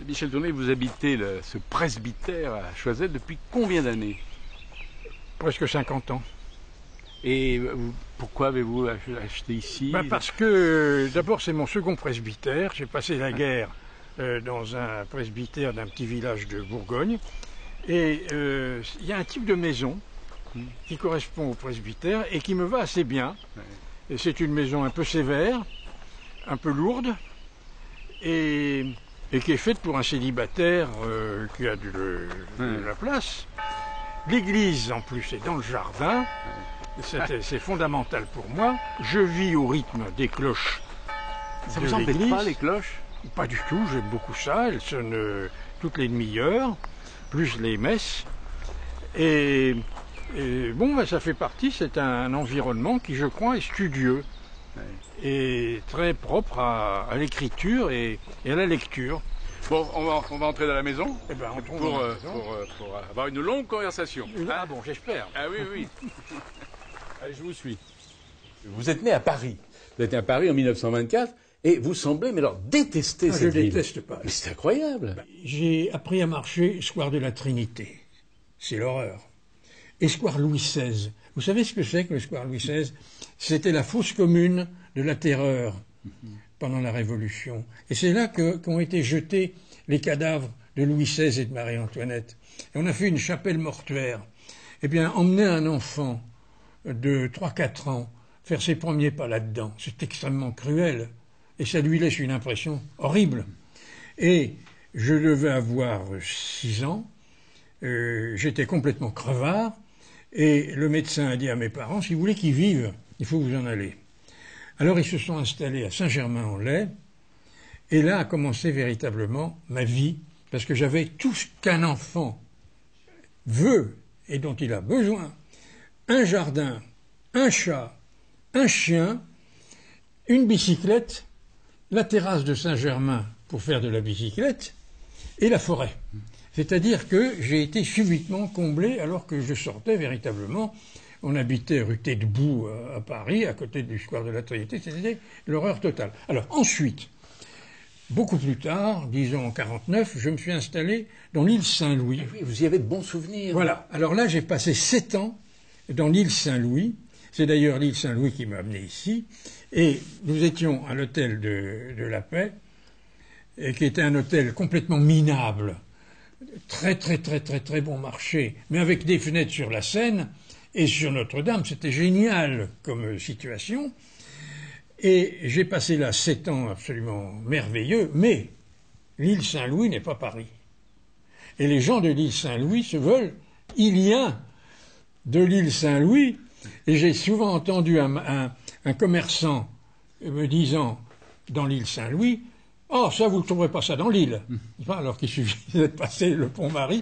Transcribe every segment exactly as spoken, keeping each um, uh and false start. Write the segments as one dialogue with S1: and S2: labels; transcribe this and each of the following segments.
S1: Michel Tourné, vous habitez le, ce presbytère à Choisette depuis combien d'années?
S2: Presque cinquante ans.
S1: Et vous, pourquoi avez-vous acheté ici?
S2: Bah parce que d'abord c'est mon second presbytère. J'ai passé la guerre euh, dans un presbytère d'un petit village de Bourgogne. Et il euh, y a un type de maison mmh. qui correspond au presbytère et qui me va assez bien. Ouais. C'est une maison un peu sévère, un peu lourde, et, et qui est faite pour un célibataire euh, qui a de, de, mmh. de la place. L'église en plus est dans le jardin. Ouais. C'est fondamental pour moi. Je vis au rythme des cloches.
S1: Ça vous embête pas les cloches?
S2: Pas du tout, j'aime beaucoup ça. Elles sonnent euh, toutes les demi-heures, plus les messes. Et, et bon, ben, ça fait partie, c'est un, un environnement qui, je crois, est studieux. Ouais. Et très propre à, à l'écriture et, et à la lecture.
S1: Bon, on va, on va entrer dans la maison,
S2: eh ben,
S1: pour, pour, euh, pour, euh, pour avoir une longue conversation.
S2: Une... Ah bon, j'espère.
S1: Ah oui, oui.
S3: Allez, je vous suis. Vous êtes né à Paris. Vous êtes né à Paris en mille neuf cent vingt-quatre et vous semblez, mais alors, détester
S2: ah,
S3: cette
S2: je
S3: ville.
S2: Je déteste pas.
S3: Mais c'est incroyable.
S2: Ben, j'ai appris à marcher square de la Trinité. C'est l'horreur. Et square Louis seize. Vous savez ce que c'est que le square Louis seize? C'était la fosse commune de la terreur mm-hmm. pendant la Révolution. Et c'est là que, qu'ont été jetés les cadavres de Louis seize et de Marie-Antoinette. Et on a fait une chapelle mortuaire. Eh bien, emmener un enfant de trois quatre ans faire ses premiers pas là-dedans, c'est extrêmement cruel. Et ça lui laisse une impression horrible. Et je devais avoir six ans, euh, j'étais complètement crevard, et le médecin a dit à mes parents, si vous voulez qu'ils vivent, il faut vous en aller. Alors ils se sont installés à Saint-Germain-en-Laye, et là a commencé véritablement ma vie, parce que j'avais tout ce qu'un enfant veut et dont il a besoin. Un jardin, un chat, un chien, une bicyclette, la terrasse de Saint-Germain pour faire de la bicyclette, et la forêt. C'est-à-dire que j'ai été subitement comblé alors que je sortais véritablement. On habitait rue Taitbout à Paris, à côté du square de la Trinité, c'était l'horreur totale. Alors ensuite, beaucoup plus tard, disons en quarante-neuf, je me suis installé dans l'île Saint-Louis.
S3: Oui, vous y avez de bons souvenirs.
S2: Voilà. Alors là, j'ai passé sept ans dans l'île Saint-Louis. C'est d'ailleurs l'île Saint-Louis qui m'a amené ici. Et nous étions à l'hôtel de, de la Paix, et qui était un hôtel complètement minable. Très, très, très, très, très bon marché, mais avec des fenêtres sur la Seine et sur Notre-Dame. C'était génial comme situation. Et j'ai passé là sept ans absolument merveilleux, mais l'île Saint-Louis n'est pas Paris. Et les gens de l'île Saint-Louis se veulent iliens de l'île Saint-Louis. Et j'ai souvent entendu un, un, un commerçant me disant dans l'île Saint-Louis, « Oh, ça, vous ne trouverez pas ça dans l'île. » Alors qu'il suffit de passer le pont Marie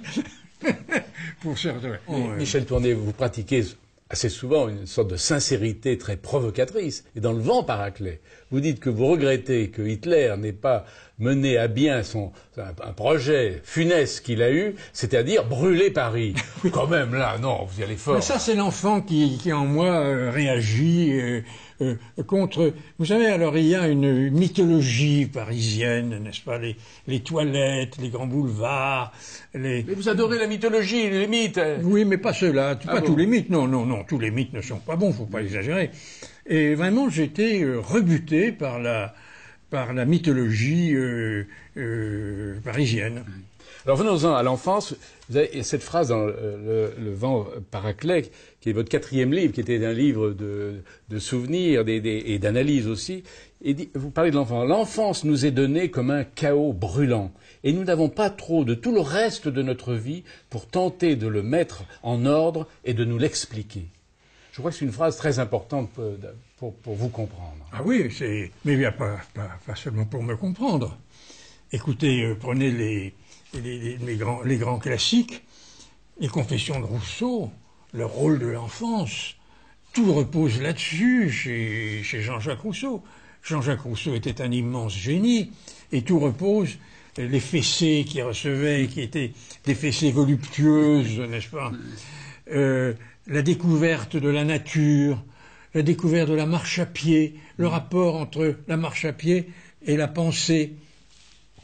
S2: pour se retrouver.
S3: Oh, Michel Tourné, vous pratiquez assez souvent une sorte de sincérité très provocatrice. Et dans Le Vent Paraclet, vous dites que vous regrettez que Hitler n'ait pas mené à bien son, un, un projet funeste qu'il a eu, c'est-à-dire brûler Paris. Oui. Quand même, là, non, vous y allez fort.
S2: Mais ça, c'est l'enfant qui, qui, en moi, euh, réagit euh, euh, contre... Vous savez, alors, il y a une mythologie parisienne, n'est-ce pas, les, les toilettes, les grands boulevards, les...
S3: Mais vous adorez la mythologie, les mythes.
S2: Oui, mais pas ceux-là,
S3: ah
S2: pas
S3: bon.
S2: tous les mythes, non, non, non, tous les mythes ne sont pas bons, faut pas exagérer. Et vraiment, j'étais euh, rebuté par la... par la mythologie euh, euh, parisienne.
S3: Alors venons-en à l'enfance. Vous avez cette phrase dans le, le, le Vent Paraclet, qui est votre quatrième livre, qui était un livre de, de souvenirs des, des, et d'analyse aussi. Et dit, vous parlez de l'enfance. L'enfance nous est donnée comme un chaos brûlant. Et nous n'avons pas trop de tout le reste de notre vie pour tenter de le mettre en ordre et de nous l'expliquer. Je crois que c'est une phrase très importante pour, pour, pour vous comprendre.
S2: Ah oui, c'est, mais il n'y a pas, pas, pas seulement pour me comprendre. Écoutez, euh, prenez les, les, les, les, grands, les grands classiques, les Confessions de Rousseau, le rôle de l'enfance. Tout repose là-dessus chez, chez Jean-Jacques Rousseau. Jean-Jacques Rousseau était un immense génie, et tout repose, les fessées qu'il recevait, qui étaient des fessées voluptueuses, n'est-ce pas, euh, la découverte de la nature, la découverte de la marche à pied, le rapport entre la marche à pied et la pensée,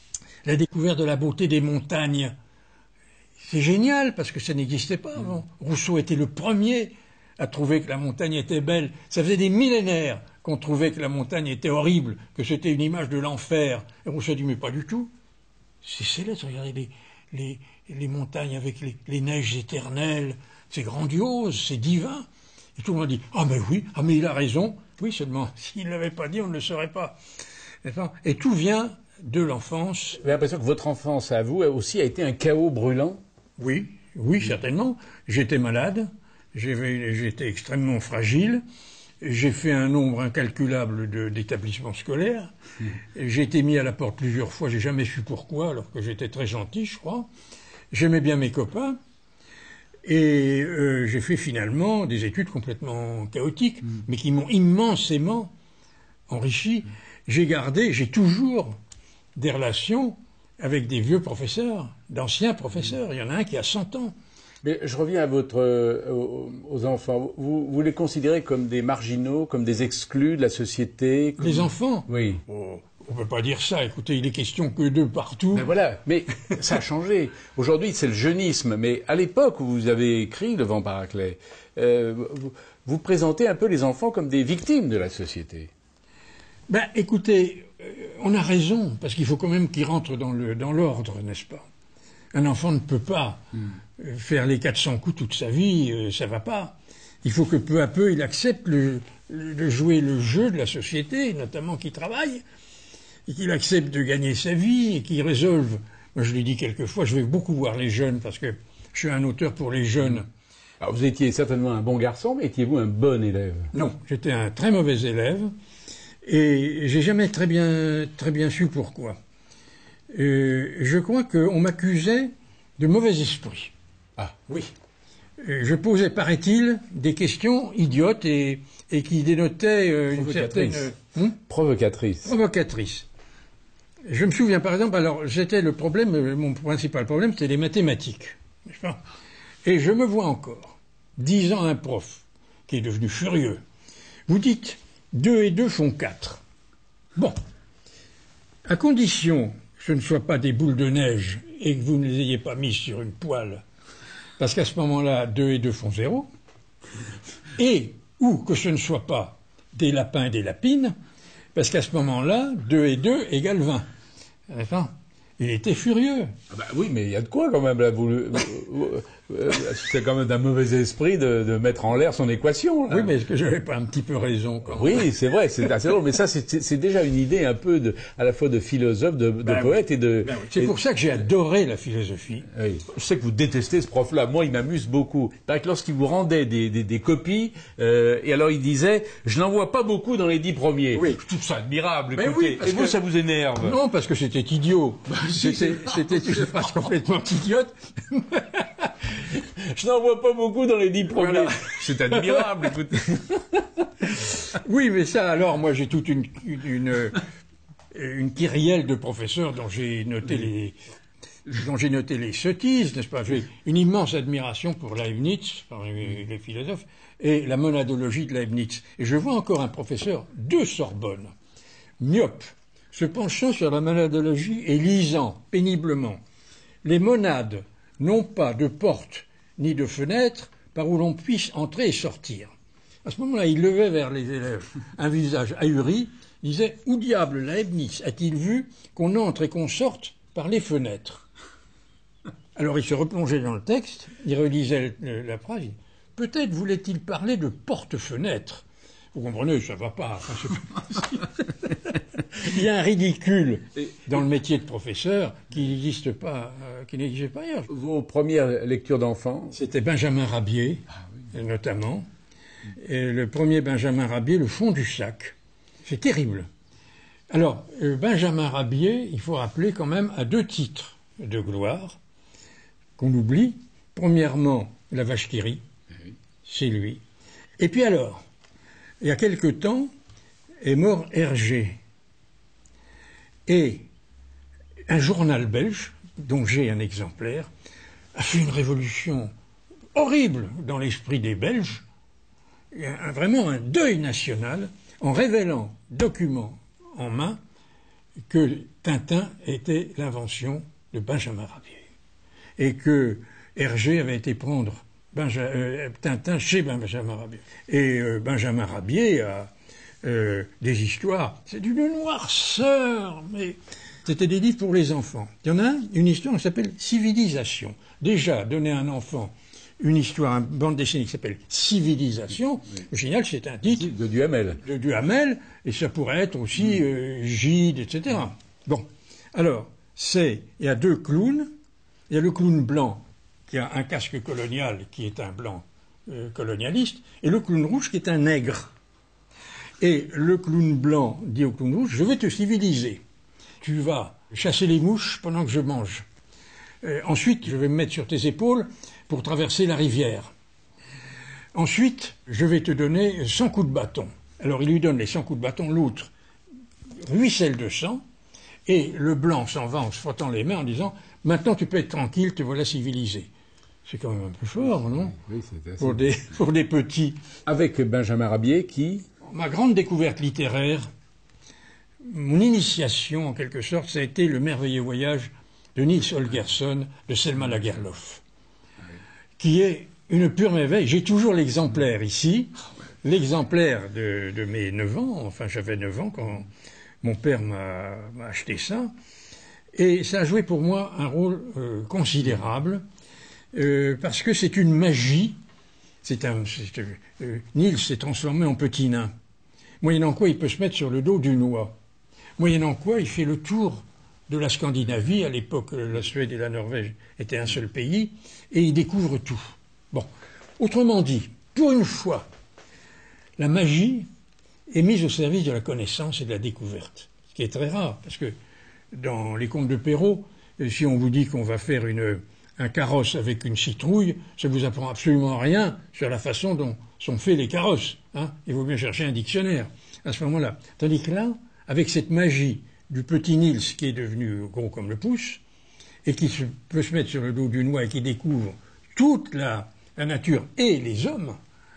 S2: la découverte de la beauté des montagnes. C'est génial, parce que ça n'existait pas avant. Rousseau était le premier à trouver que la montagne était belle. Ça faisait des millénaires qu'on trouvait que la montagne était horrible, que c'était une image de l'enfer. Et Rousseau dit, mais pas du tout. C'est céleste, regardez les, les, les montagnes avec les, les neiges éternelles. C'est grandiose, c'est divin. Et tout le monde dit, ah mais oui, ah mais il a raison. Oui, seulement, s'il ne l'avait pas dit, on ne le saurait pas. Et tout vient de l'enfance.
S3: Vous avez l'impression que votre enfance, à vous, aussi, a été un chaos brûlant?
S2: Oui, oui, certainement. J'étais malade, j'étais extrêmement fragile, j'ai fait un nombre incalculable de, d'établissements scolaires, mmh. J'ai été mis à la porte plusieurs fois, j'ai jamais su pourquoi, alors que j'étais très gentil, je crois. J'aimais bien mes copains, et euh, j'ai fait finalement des études complètement chaotiques, mmh. mais qui m'ont immensément enrichi. Mmh. J'ai gardé, j'ai toujours des relations avec des vieux professeurs, d'anciens professeurs. Il y en a un qui a cent ans.
S3: Mais je reviens à votre, euh, aux, aux enfants. Vous, vous les considérez comme des marginaux, comme des exclus de la société comme...
S2: Les enfants?
S3: Oui.
S2: Oh, on ne peut pas dire ça. Écoutez, il est question que d'eux partout.
S3: Mais voilà. Mais ça a changé. Aujourd'hui, c'est le jeunisme. Mais à l'époque où vous avez écrit Le Vent Paraclet, euh, vous, vous présentez un peu les enfants comme des victimes de la société.
S2: Ben, écoutez, euh, on a raison, parce qu'il faut quand même qu'il rentre dans le, dans l'ordre, n'est-ce pas? Un enfant ne peut pas mm. faire les quatre cents coups toute sa vie, euh, ça va pas. Il faut que peu à peu il accepte le, le, de jouer le jeu de la société, notamment qu'il travaille, et qu'il accepte de gagner sa vie, et qu'il résolve. Moi je l'ai dit quelquefois, je vais beaucoup voir les jeunes, parce que je suis un auteur pour les jeunes.
S3: Alors vous étiez certainement un bon garçon, mais étiez-vous un bon élève?
S2: Non, j'étais un très mauvais élève. Et j'ai jamais très bien, très bien su pourquoi. Euh, je crois qu'on m'accusait de mauvais esprit.
S3: Ah, oui.
S2: Euh, je posais, paraît-il, des questions idiotes et, et qui dénotaient euh, une certaine...
S3: Euh, hum Provocatrice.
S2: Provocatrice. Je me souviens, par exemple, alors, c'était le problème, mon principal problème, c'était les mathématiques. N'est-ce pas? Et je me vois encore, disant à un prof, qui est devenu furieux, vous dites... Deux et deux font quatre. Bon. À condition que ce ne soit pas des boules de neige et que vous ne les ayez pas mises sur une poêle, parce qu'à ce moment-là, deux et deux font zéro, et ou que ce ne soit pas des lapins et des lapines, parce qu'à ce moment-là, deux et deux égale vingt. Enfin, il était furieux.
S3: Ah bah oui, mais il y a de quoi quand même là. Vous, vous, euh, c'est quand même d'un mauvais esprit de, de mettre en l'air son équation. Là.
S2: Oui, mais est-ce que j'avais pas un petit peu raison quand même?
S3: Oui, c'est vrai, c'est assez drôle. Mais ça, c'est, c'est déjà une idée un peu de, à la fois de philosophe, de, de ben poète
S2: oui.
S3: et de.
S2: Ben oui. C'est et... pour ça que j'ai adoré la philosophie.
S3: Oui. Je sais que vous détestez ce prof-là. Moi, il m'amuse beaucoup. Il paraît que lorsqu'il vous rendait des, des, des copies, euh, et alors il disait, je n'en vois pas beaucoup dans les dix premiers.
S2: Oui.
S3: Je trouve ça admirable.
S2: Ben
S3: écoutez.
S2: oui,
S3: et vous,
S2: que...
S3: ça vous énerve?
S2: Non, parce que c'était idiot. C'était, c'était une phrase complètement idiote.
S3: Je n'en vois pas beaucoup dans les dix premiers. Voilà. C'est admirable, écoutez.
S2: Oui, mais ça, alors, moi, j'ai toute une, une, une, une kyrielle de professeurs dont j'ai noté les, dont j'ai noté les sottises, n'est-ce pas? J'ai une immense admiration pour Leibniz, les, les philosophes, et la monadologie de Leibniz. Et je vois encore un professeur de Sorbonne, myope, se penchant sur la monadologie et lisant péniblement. Les monades n'ont pas de porte ni de fenêtre par où l'on puisse entrer et sortir. À ce moment-là, il levait vers les élèves un visage ahuri, disait « Où diable Leibniz a-t-il vu qu'on entre et qu'on sorte par les fenêtres ?» Alors il se replongeait dans le texte, il relisait la phrase, « Peut-être voulait-il parler de porte-fenêtre ?» Vous comprenez, ça ne va pas. Enfin, c'est pas il y a un ridicule dans le métier de professeur qui n'existe pas, euh, qui n'existe pas ailleurs.
S3: Vos premières lectures d'enfants?
S2: C'était Benjamin Rabier, ah, oui. notamment. Et le premier Benjamin Rabier, Le fond du sac. C'est terrible. Alors, euh, Benjamin Rabier, il faut rappeler quand même, à deux titres de gloire qu'on oublie. Premièrement, La vache qui rit, oui. C'est lui. Et puis alors, il y a quelque temps, est mort Hergé. Et un journal belge, dont j'ai un exemplaire, a fait une révolution horrible dans l'esprit des Belges, un, vraiment un deuil national, en révélant, document en main, que Tintin était l'invention de Benjamin Rabier et que Hergé avait été prendre Benja, euh, Tintin chez Benjamin Rabier. Et euh, Benjamin Rabier a euh, des histoires, c'est d'une noirceur, mais c'était des livres pour les enfants. Il y en a un, une histoire qui s'appelle Civilisation. Déjà, donner à un enfant une histoire, une bande dessinée qui s'appelle Civilisation, oui. Au final, c'est un titre
S3: de Duhamel.
S2: De Duhamel, et ça pourrait être aussi euh, Gide, et cetera. Bon, alors, c'est, il y a deux clowns. Il y a le clown blanc qui a un casque colonial, qui est un blanc euh, colonialiste, et le clown rouge qui est un nègre. Et le clown blanc dit au clown rouge, je vais te civiliser. Tu vas chasser les mouches pendant que je mange. Euh, ensuite, je vais me mettre sur tes épaules pour traverser la rivière. Ensuite, je vais te donner cent coups de bâton. Alors, il lui donne les cent coups de bâton, l'autre ruisselle de sang, et le blanc s'en va en se frottant les mains en disant « Maintenant, tu peux être tranquille, te voilà civilisé ». C'est quand même un peu fort, non?
S3: Oui, c'est assez...
S2: Pour des, pour des petits.
S3: Avec Benjamin Rabier, qui...
S2: Ma grande découverte littéraire, mon initiation, en quelque sorte, ça a été Le merveilleux voyage de Niels Holgersson, de Selma Lagerlöf, qui est une pure merveille. J'ai toujours l'exemplaire ici, l'exemplaire de, de mes neuf ans, enfin j'avais neuf ans quand mon père m'a acheté ça, et ça a joué pour moi un rôle euh, considérable, euh, parce que c'est une magie. C'est un, c'est, euh, Niels s'est transformé en petit nain, moyennant quoi il peut se mettre sur le dos d'une oie, moyennant quoi il fait le tour de la Scandinavie. À l'époque, la Suède et la Norvège étaient un seul pays, et il découvre tout. Bon, autrement dit, pour une fois, la magie est mise au service de la connaissance et de la découverte, ce qui est très rare, parce que dans les contes de Perrault, si on vous dit qu'on va faire une, un carrosse avec une citrouille, ça vous apprend absolument rien sur la façon dont sont faits les carrosses. Hein. Il vaut bien chercher un dictionnaire à ce moment-là. Tandis que là, avec cette magie du petit Niels qui est devenu gros comme le pouce, et qui se, peut se mettre sur le dos d'une oie et qui découvre toute la, la nature et les hommes,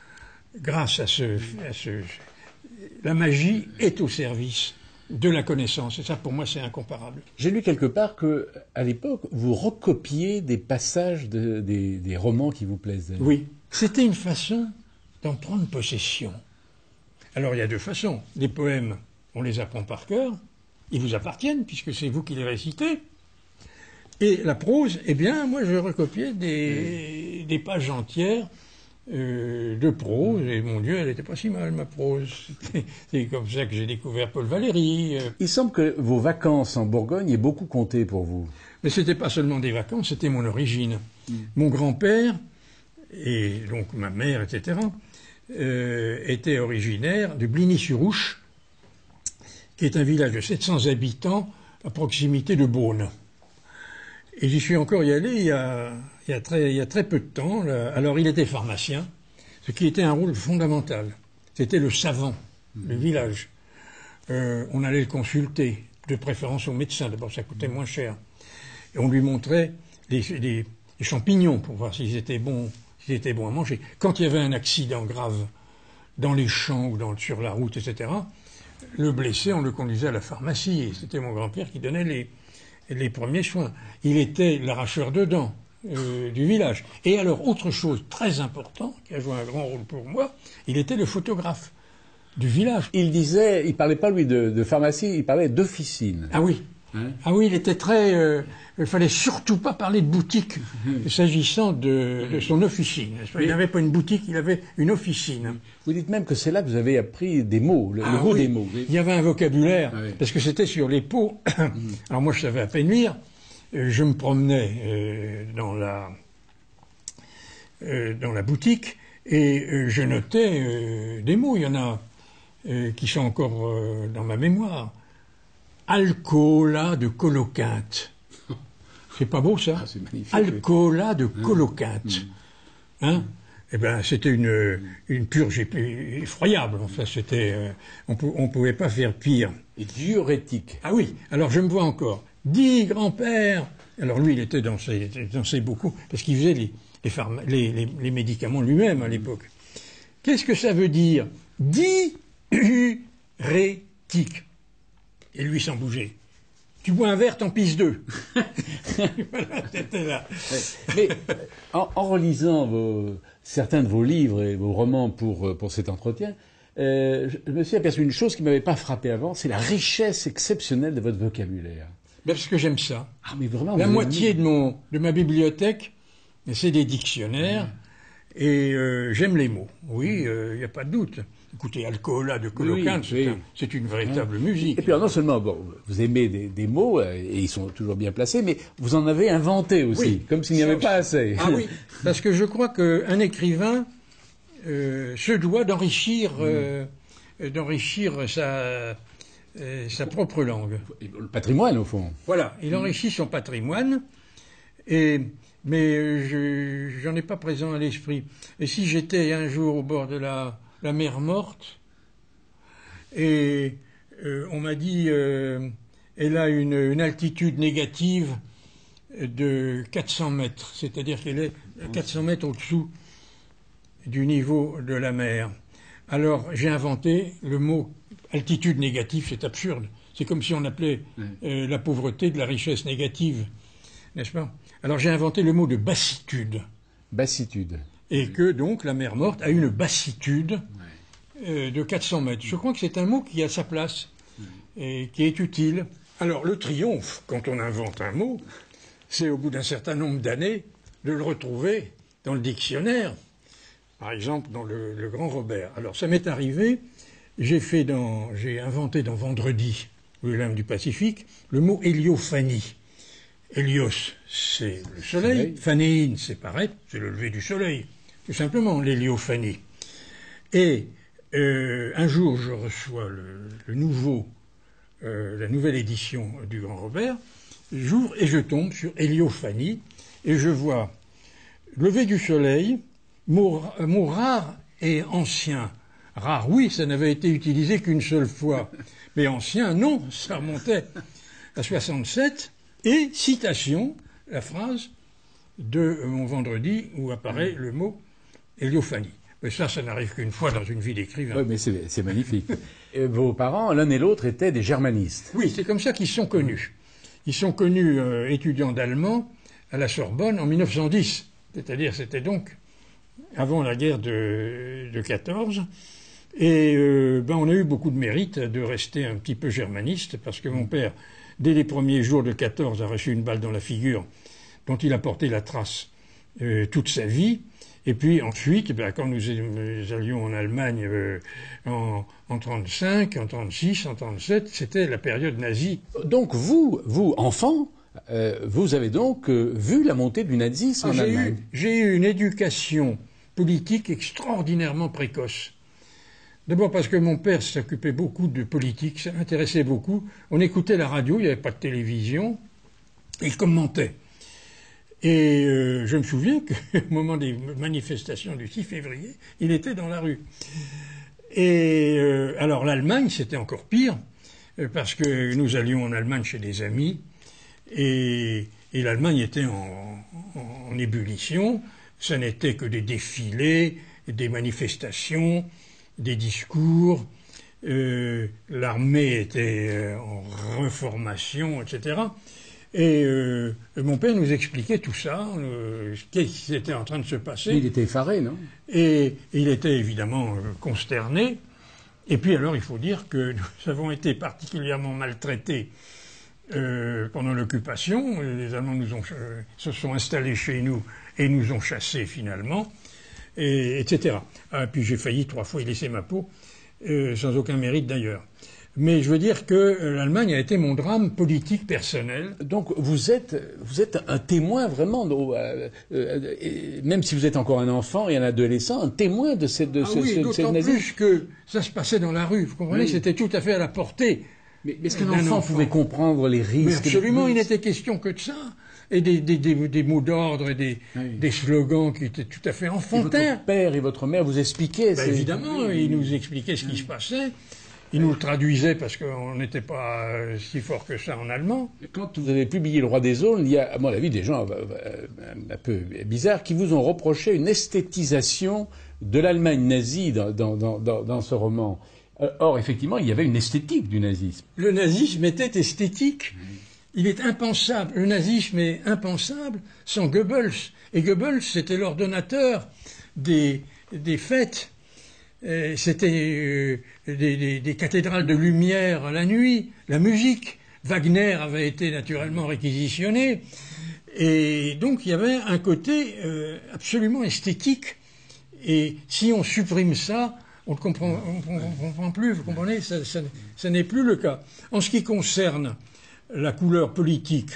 S2: grâce à ce, à ce... La magie est au service de la connaissance, et ça pour moi c'est incomparable.
S3: J'ai lu quelque part que, à l'époque, vous recopiez des passages de, des, des romans qui vous plaisaient.
S2: Oui, c'était une façon d'en prendre possession. Alors il y a deux façons. Les poèmes, on les apprend par cœur, ils vous appartiennent puisque c'est vous qui les récitez. Et la prose, eh bien, moi je recopiais des, oui. des pages entières euh, de prose, et mon Dieu, elle n'était pas si mal, ma prose. C'est comme ça que j'ai découvert Paul Valéry. Euh.
S3: Il semble que vos vacances en Bourgogne aient beaucoup compté pour vous.
S2: Mais ce n'était pas seulement des vacances, c'était mon origine. Mm. Mon grand-père, et donc ma mère, et cetera, euh, étaient originaires de Bligny-sur-Ouche, qui est un village de sept cents habitants à proximité de Beaune. Et j'y suis encore y allé il y a, il y a, très, il y a très peu de temps. Là. Alors il était pharmacien, ce qui était un rôle fondamental. C'était le savant, mmh. le village. Euh, on allait le consulter, de préférence au médecin, d'abord ça coûtait moins cher. Et on lui montrait les, les, les champignons pour voir s'ils étaient bons, s'ils étaient bons à manger. Quand il y avait un accident grave dans les champs ou dans, sur la route, et cetera, le blessé, on le conduisait à la pharmacie. Et c'était mon grand-père qui donnait les... les premiers soins. Il était l'arracheur de dents euh, du village. Et alors, autre chose très importante, qui a joué un grand rôle pour moi, il était le photographe du village.
S3: Il disait, il parlait pas lui de, de pharmacie, il parlait d'officine.
S2: Ah oui. Hein? Ah oui, il était très... Euh, il fallait surtout pas parler de boutique s'agissant de, de son officine. Il n'avait pas une boutique, il avait une officine.
S3: Vous dites même que c'est là que vous avez appris des mots, le,
S2: ah,
S3: le mot
S2: oui.
S3: des mots.
S2: Il y avait un vocabulaire,
S3: ah, oui.
S2: parce que c'était sur les pots. Alors moi, je savais à peine lire. Je me promenais euh, dans la euh, dans la boutique et euh, je notais euh, des mots. Il y en a euh, qui sont encore euh, dans ma mémoire. Alcoola de coloquinte. C'est pas beau, ça?
S3: Ah, c'est magnifique.
S2: Alcoola de coloquinte. Mmh. Hein? Eh ben, c'était une, une purge effroyable. Enfin, c'était, euh, on ne pouvait pas faire pire.
S3: Et diurétique.
S2: Ah oui. Alors, je me vois encore. Dis, grand-père. Alors, lui, il était dans ses, dans ses beaucoup, parce qu'il faisait les, les, pharma, les, les, les médicaments lui-même à l'époque. Qu'est-ce que ça veut dire? Diurétique. Et lui, sans bouger. Tu bois un verre, t'en pisses deux. Voilà, c'était là.
S3: Mais en, en relisant vos, certains de vos livres et vos romans pour, pour cet entretien, euh, je me suis aperçu d'une chose qui ne m'avait pas frappé avant, c'est la richesse exceptionnelle de votre vocabulaire.
S2: Ben, parce que j'aime ça.
S3: Ah, mais vraiment,
S2: La
S3: vous
S2: moitié
S3: aimez...
S2: de, mon, de ma bibliothèque, c'est des dictionnaires. Mmh. Et euh, j'aime les mots. Oui, il mmh. n'y euh, a pas de doute. Écoutez, Alcola de Colocan, oui, c'est oui. un, une véritable mmh. musique.
S3: Et puis alors, non seulement bon, vous aimez des, des mots, euh, et ils sont toujours bien placés, mais vous en avez inventé aussi, oui, comme s'il n'y avait pas assez.
S2: Ah oui, parce que je crois qu'un écrivain euh, se doit d'enrichir euh, mmh. d'enrichir sa, euh, sa propre langue.
S3: Le patrimoine, au fond.
S2: Voilà, il enrichit mmh. son patrimoine, et... mais je j'en ai pas présent à l'esprit. Et si j'étais un jour au bord de la, la mer Morte, et euh, on m'a dit, euh, elle a une, une altitude négative de quatre cents mètres, c'est-à-dire qu'elle est quatre cents mètres au-dessous du niveau de la mer. Alors j'ai inventé le mot altitude négative, c'est absurde. C'est comme si on appelait euh, la pauvreté de la richesse négative, n'est-ce pas? Alors j'ai inventé le mot de bassitude.
S3: Bassitude.
S2: Et que donc la mer Morte a une bassitude euh, de quatre cents mètres. Je crois que c'est un mot qui a sa place et qui est utile. Alors le triomphe, quand on invente un mot, c'est au bout d'un certain nombre d'années de le retrouver dans le dictionnaire. Par exemple dans le, le Grand Robert. Alors ça m'est arrivé, j'ai fait dans, j'ai inventé dans Vendredi, le lame du Pacifique, le mot héliophanie. Hélios, c'est le soleil. soleil. Phanéine, c'est paraître, c'est le lever du soleil. Tout simplement, l'héliophanie. Et euh, un jour, je reçois le, le nouveau, euh, la nouvelle édition du Grand Robert. J'ouvre et je tombe sur héliophanie et je vois lever du soleil, mot, mot rare et ancien. Rare, oui, ça n'avait été utilisé qu'une seule fois. Mais ancien, non, ça remontait à soixante-sept. Et citation, la phrase de mon Vendredi où apparaît le mot héliophanie. Mais ça, ça n'arrive qu'une fois dans une vie d'écrivain.
S3: Oui, mais c'est magnifique. Et vos parents, l'un et l'autre, étaient des germanistes.
S2: Oui, c'est comme ça qu'ils sont connus. Ils sont connus euh, étudiants d'allemand à la Sorbonne en mille neuf cent dix. C'est-à-dire, c'était donc avant la guerre de, de quatorze. Et euh, ben, on a eu beaucoup de mérite de rester un petit peu germaniste parce que mon père, dès les premiers jours de quatorze, a reçu une balle dans la figure dont il a porté la trace euh, toute sa vie. Et puis ensuite, ben, quand nous, nous allions en Allemagne euh, en, en trente-cinq, en trente-six, en trente-sept, c'était la période nazie.
S3: Donc vous, vous, enfant, euh, vous avez donc euh, vu la montée du nazisme en Allemagne.
S2: J'ai eu une éducation politique extraordinairement précoce. D'abord parce que mon père s'occupait beaucoup de politique, ça m'intéressait beaucoup. On écoutait la radio, il n'y avait pas de télévision, il commentait. Et euh, je me souviens qu'au moment des manifestations du six février, il était dans la rue. Et euh, alors l'Allemagne, c'était encore pire, parce que nous allions en Allemagne chez des amis, et, et l'Allemagne était en, en, en ébullition. Ça n'était que des défilés, des manifestations, des discours, euh, l'armée était euh, en reformation, et cetera. Et euh, mon père nous expliquait tout ça, euh, ce qui était en train de se passer.
S3: Il était effaré, non?
S2: Et, et il était évidemment euh, consterné. Et puis alors, il faut dire que nous avons été particulièrement maltraités euh, pendant l'occupation. Les Allemands nous ont, euh, se sont installés chez nous et nous ont chassés finalement. Et, etc. Ah, puis j'ai failli trois fois y laisser ma peau, euh, sans aucun mérite d'ailleurs. Mais je veux dire que euh, l'Allemagne a été mon drame politique personnel.
S3: Donc vous êtes, vous êtes un témoin vraiment, de, euh, euh, même si vous êtes encore un enfant et un adolescent, un témoin de cette de
S2: ah
S3: ce,
S2: oui,
S3: ce,
S2: d'autant plus que ça se passait dans la rue. Vous comprenez, oui. C'était tout à fait à la portée.
S3: Mais, mais est-ce qu'un enfant, enfant pouvait comprendre les risques?
S2: Mais absolument, il n'était question que de ça. Et des, des, des, des mots d'ordre et des, oui. des slogans qui étaient tout à fait enfantins.
S3: Et votre père et votre mère vous expliquaient?
S2: Ben évidemment, oui. Ils nous expliquaient ce qui oui. se passait. Ils nous le traduisaient parce qu'on n'était pas euh, si fort que ça en allemand.
S3: Quand vous avez publié Le Roi des Aulnes, il y a, à mon avis, des gens euh, un peu bizarres qui vous ont reproché une esthétisation de l'Allemagne nazie dans, dans, dans, dans ce roman. Or, effectivement, il y avait une esthétique du nazisme.
S2: Le nazisme était esthétique. il est impensable, le nazisme est impensable sans Goebbels. Et Goebbels, c'était l'ordonnateur des, des fêtes. Euh, c'était euh, des, des, des cathédrales de lumière la nuit, la musique. Wagner avait été naturellement réquisitionné. Et donc il y avait un côté euh, absolument esthétique. Et si on supprime ça, on ne comprend, on, on, on comprend plus, vous comprenez, ça, ça, ça n'est plus le cas. En ce qui concerne la couleur politique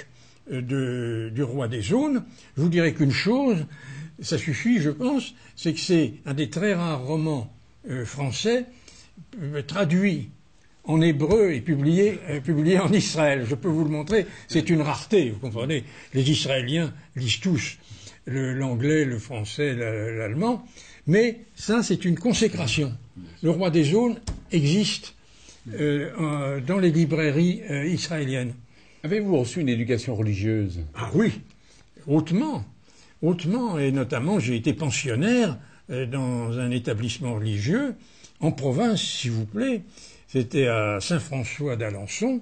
S2: de, du roi des Aunes, je vous dirais qu'une chose, ça suffit, je pense, c'est que c'est un des très rares romans euh, français euh, traduits en hébreu et publié, euh, publié en Israël. Je peux vous le montrer, c'est une rareté, vous comprenez. Les Israéliens lisent tous le, l'anglais, le français, l'allemand, mais ça, c'est une consécration. Le roi des Aunes existe euh, euh, dans les librairies euh, israéliennes.
S3: Avez-vous reçu une éducation religieuse?
S2: Ah oui, hautement, hautement, et notamment j'ai été pensionnaire euh, dans un établissement religieux, en province, s'il vous plaît. C'était à Saint-François d'Alençon,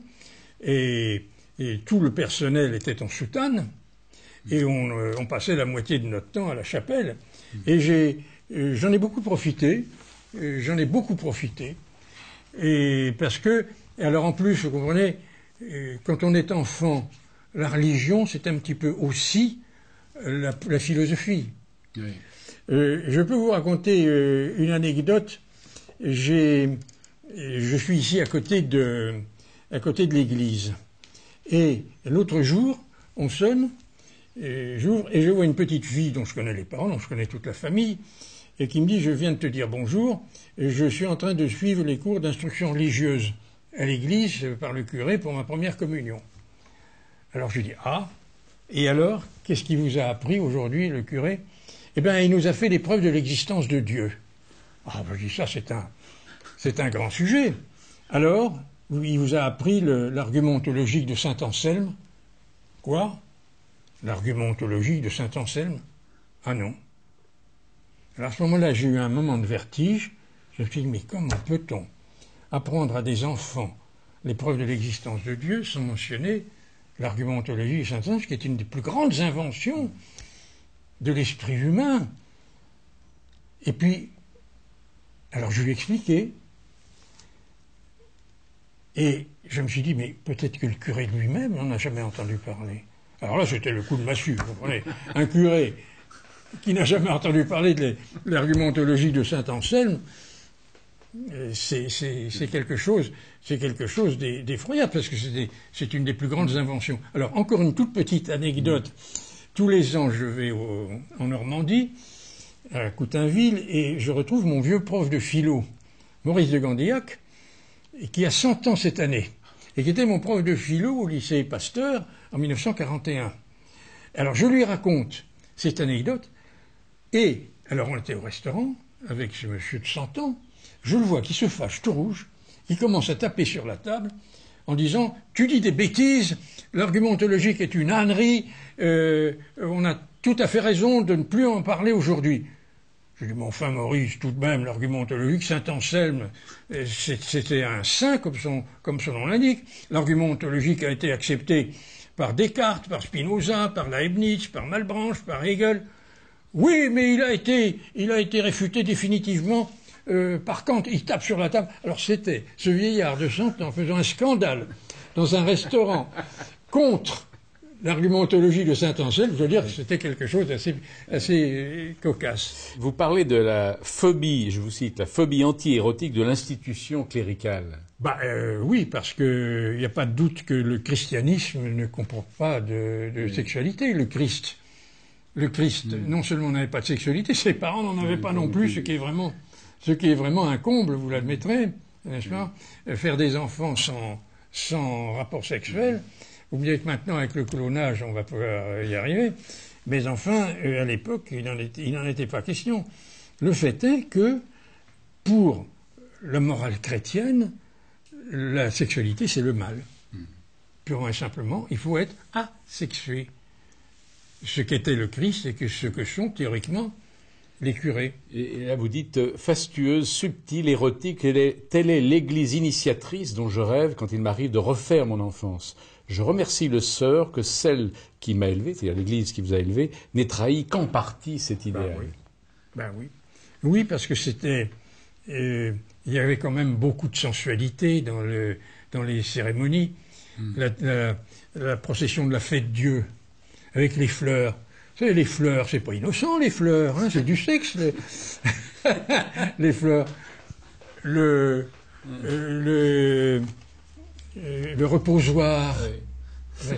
S2: et, et tout le personnel était en soutane, et on, euh, on passait la moitié de notre temps à la chapelle. Et j'ai, euh, j'en ai beaucoup profité, euh, j'en ai beaucoup profité, et parce que, alors en plus, vous comprenez, euh, quand on est enfant, la religion, c'est un petit peu aussi la, la philosophie. Oui. Euh, je peux vous raconter euh, une anecdote. J'ai, je suis ici à côté de, à côté de l'église. Et l'autre jour, on sonne, et j'ouvre, et je vois une petite fille dont je connais les parents, dont je connais toute la famille, et qui me dit, je viens de te dire bonjour, et je suis en train de suivre les cours d'instruction religieuse à l'église par le curé pour ma première communion. Alors je lui dis, ah, et alors, qu'est-ce qu'il vous a appris aujourd'hui, le curé? Eh bien, il nous a fait l'épreuve de l'existence de Dieu. Ah, ben, je dis, ça, c'est un, c'est un grand sujet. Alors, il vous a appris le, l'argument ontologique de saint Anselme. Quoi? L'argument ontologique de saint Anselme? Ah non. Alors, à ce moment-là, j'ai eu un moment de vertige. Je me suis dit, mais comment peut-on apprendre à des enfants l'épreuve de l'existence de Dieu sans mentionner l'argument ontologique de saint Anselme, qui est une des plus grandes inventions de l'esprit humain? Et puis, alors je lui ai expliqué, et je me suis dit, mais peut-être que le curé lui-même n'en a jamais entendu parler. Alors là, c'était le coup de massue, vous comprenez. Un curé qui n'a jamais entendu parler de l'argument ontologique de saint Anselme, c'est, c'est, c'est quelque chose, c'est quelque chose d'effroyable, parce que c'est, des, c'est une des plus grandes inventions. Alors, encore une toute petite anecdote. Tous les ans, je vais au, en Normandie, à Coutainville, et je retrouve mon vieux prof de philo, Maurice de Gandillac, qui a cent ans cette année, et qui était mon prof de philo au lycée Pasteur en mille neuf cent quarante et un. Alors, je lui raconte cette anecdote, et, alors on était au restaurant, avec ce monsieur de cent ans, je le vois qui se fâche tout rouge, qui commence à taper sur la table en disant « Tu dis des bêtises, l'argument ontologique est une ânerie, euh, on a tout à fait raison de ne plus en parler aujourd'hui. » Je lui dis « Mais enfin Maurice, tout de même, l'argument ontologique, saint Anselme, c'était un saint comme son, comme son nom l'indique. L'argument ontologique a été accepté par Descartes, par Spinoza, par Leibniz, par Malebranche, par Hegel. Oui, mais il a été, il a été réfuté définitivement Euh, par Kant, il tape sur la table. Alors c'était ce vieillard de cent ans faisant un scandale dans un restaurant contre l'argument ontologique de saint Anselme. Je veux dire que c'était quelque chose d'assez assez cocasse.
S3: Vous parlez de la phobie, je vous cite, la phobie anti-érotique de l'institution cléricale.
S2: Bah euh, oui, parce que il n'y a pas de doute que le christianisme ne comprend pas de, de oui. sexualité. Le Christ, le Christ, oui. non seulement n'avait pas de sexualité, ses parents n'en avaient oui, pas non plus, ce qui est vraiment Ce qui est vraiment un comble, vous l'admettrez, n'est-ce pas? Faire des enfants sans, sans rapport sexuel. Vous me dites que maintenant, avec le clonage, on va pouvoir y arriver. Mais enfin, à l'époque, il n'en était, il n'en était pas question. Le fait est que, pour la morale chrétienne, la sexualité, c'est le mal. Purement et simplement, il faut être asexué. Ce qu'était le Christ et que ce que sont, théoriquement, les curés.
S3: Et, et là, vous dites euh, fastueuse, subtile, érotique, elle est, telle est l'église initiatrice dont je rêve quand il m'arrive de refaire mon enfance. Je remercie le sort que celle qui m'a élevé, c'est-à-dire l'église qui vous a élevé, n'ait trahi qu'en partie cet idéal.
S2: Ben oui. Ben oui. Oui, parce que c'était... Euh, il y avait quand même beaucoup de sensualité dans, le, dans les cérémonies. Mm. La, la, la procession de la fête Dieu, avec les fleurs. Vous savez, les fleurs, c'est pas innocent, les fleurs, hein, c'est du sexe, les, les fleurs. Le, mm. euh, le, euh, le reposoir, oui.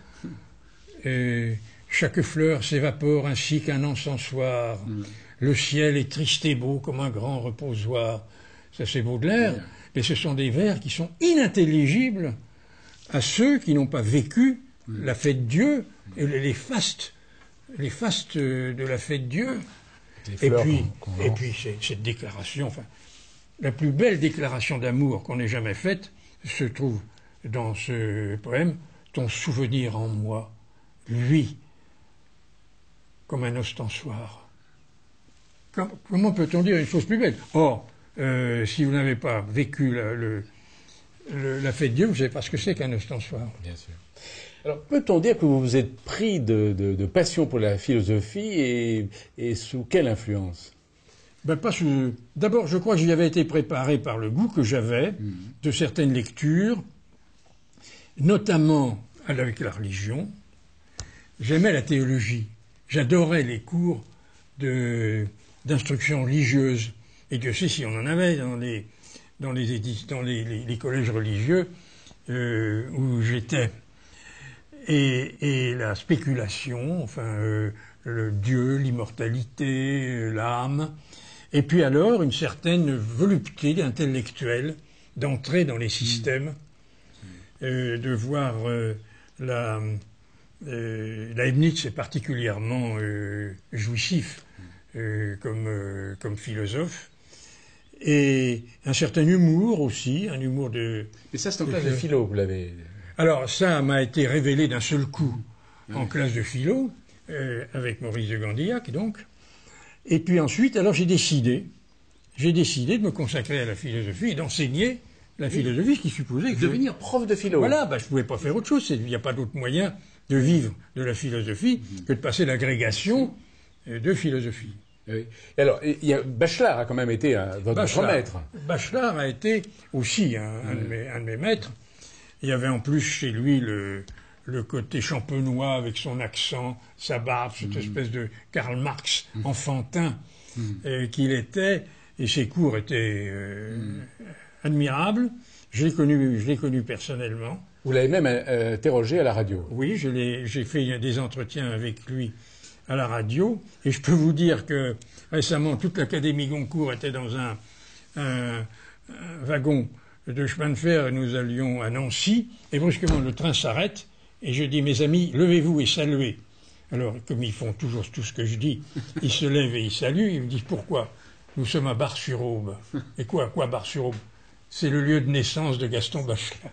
S2: euh, chaque fleur s'évapore ainsi qu'un encensoir. Mm. Le ciel est triste et beau comme un grand reposoir. Ça, c'est Baudelaire. Oui. Mais ce sont des vers qui sont inintelligibles à ceux qui n'ont pas vécu oui. la fête Dieu et les fastes, les fastes de la fête Dieu. Et puis, et puis cette déclaration, enfin, la plus belle déclaration d'amour qu'on ait jamais faite se trouve dans ce poème. Ton souvenir en moi, lui, comme un ostensoir. Comment peut-on dire une chose plus belle? Or, euh, si vous n'avez pas vécu la, le, le, la fête Dieu, vous ne savez pas ce que c'est qu'un ostensoir. Bien sûr.
S3: Alors, peut-on dire que vous vous êtes pris de, de, de passion pour la philosophie et, et sous quelle influence?
S2: Ben, pas sous... D'abord, je crois que j'y avais été préparé par le goût que j'avais mmh. de certaines lectures, notamment avec la religion. J'aimais la théologie. J'adorais les cours de... d'instruction religieuse. Et Dieu sait si on en avait dans les, dans les, dans les, les, les collèges religieux euh, où j'étais. Et, et la spéculation, enfin, euh, le Dieu, l'immortalité, euh, l'âme. Et puis alors, une certaine volupté intellectuelle d'entrer dans les systèmes, euh, de voir euh, la... Euh, Leibniz est particulièrement euh, jouissif euh, comme, euh, comme philosophe, et un certain humour aussi, un humour de...
S3: Mais ça, c'est en classe de philo, vous l'avez...
S2: Alors, ça m'a été révélé d'un seul coup oui. en classe de philo, euh, avec Maurice de Gandillac, donc. Et puis ensuite, alors j'ai décidé, j'ai décidé de me consacrer à la philosophie et d'enseigner la oui. philosophie, ce qui supposait que...
S3: Devenir
S2: je...
S3: prof de philo.
S2: Voilà, bah, je ne pouvais pas faire autre chose, il n'y a pas d'autre moyen de vivre de la philosophie mmh. que de passer l'agrégation de philosophie.
S3: Oui. Et alors, il y a, Bachelard a quand même été un, votre
S2: Bachelard,
S3: maître.
S2: Bachelard a été aussi un, un, mmh. de mes, un de mes maîtres. Il y avait en plus chez lui le, le côté champenois avec son accent, sa barbe, cette mmh. espèce de Karl Marx mmh. enfantin mmh. euh, qu'il était, et ses cours étaient euh, mmh. admirables. Je l'ai connu, je l'ai connu personnellement.
S3: Vous l'avez même euh, interrogé à la radio.
S2: Oui, je l'ai, j'ai fait des entretiens avec lui à la radio, et je peux vous dire que récemment, toute l'Académie Goncourt était dans un, un, un wagon de chemin de fer, et nous allions à Nancy, et brusquement le train s'arrête, et je dis, mes amis, levez-vous et saluez. Alors, comme ils font toujours tout ce que je dis, ils se lèvent et ils saluent, ils me disent, pourquoi? Nous sommes à Bar-sur-Aube. Et quoi, quoi Bar-sur-Aube? C'est le lieu de naissance de Gaston Bachelard.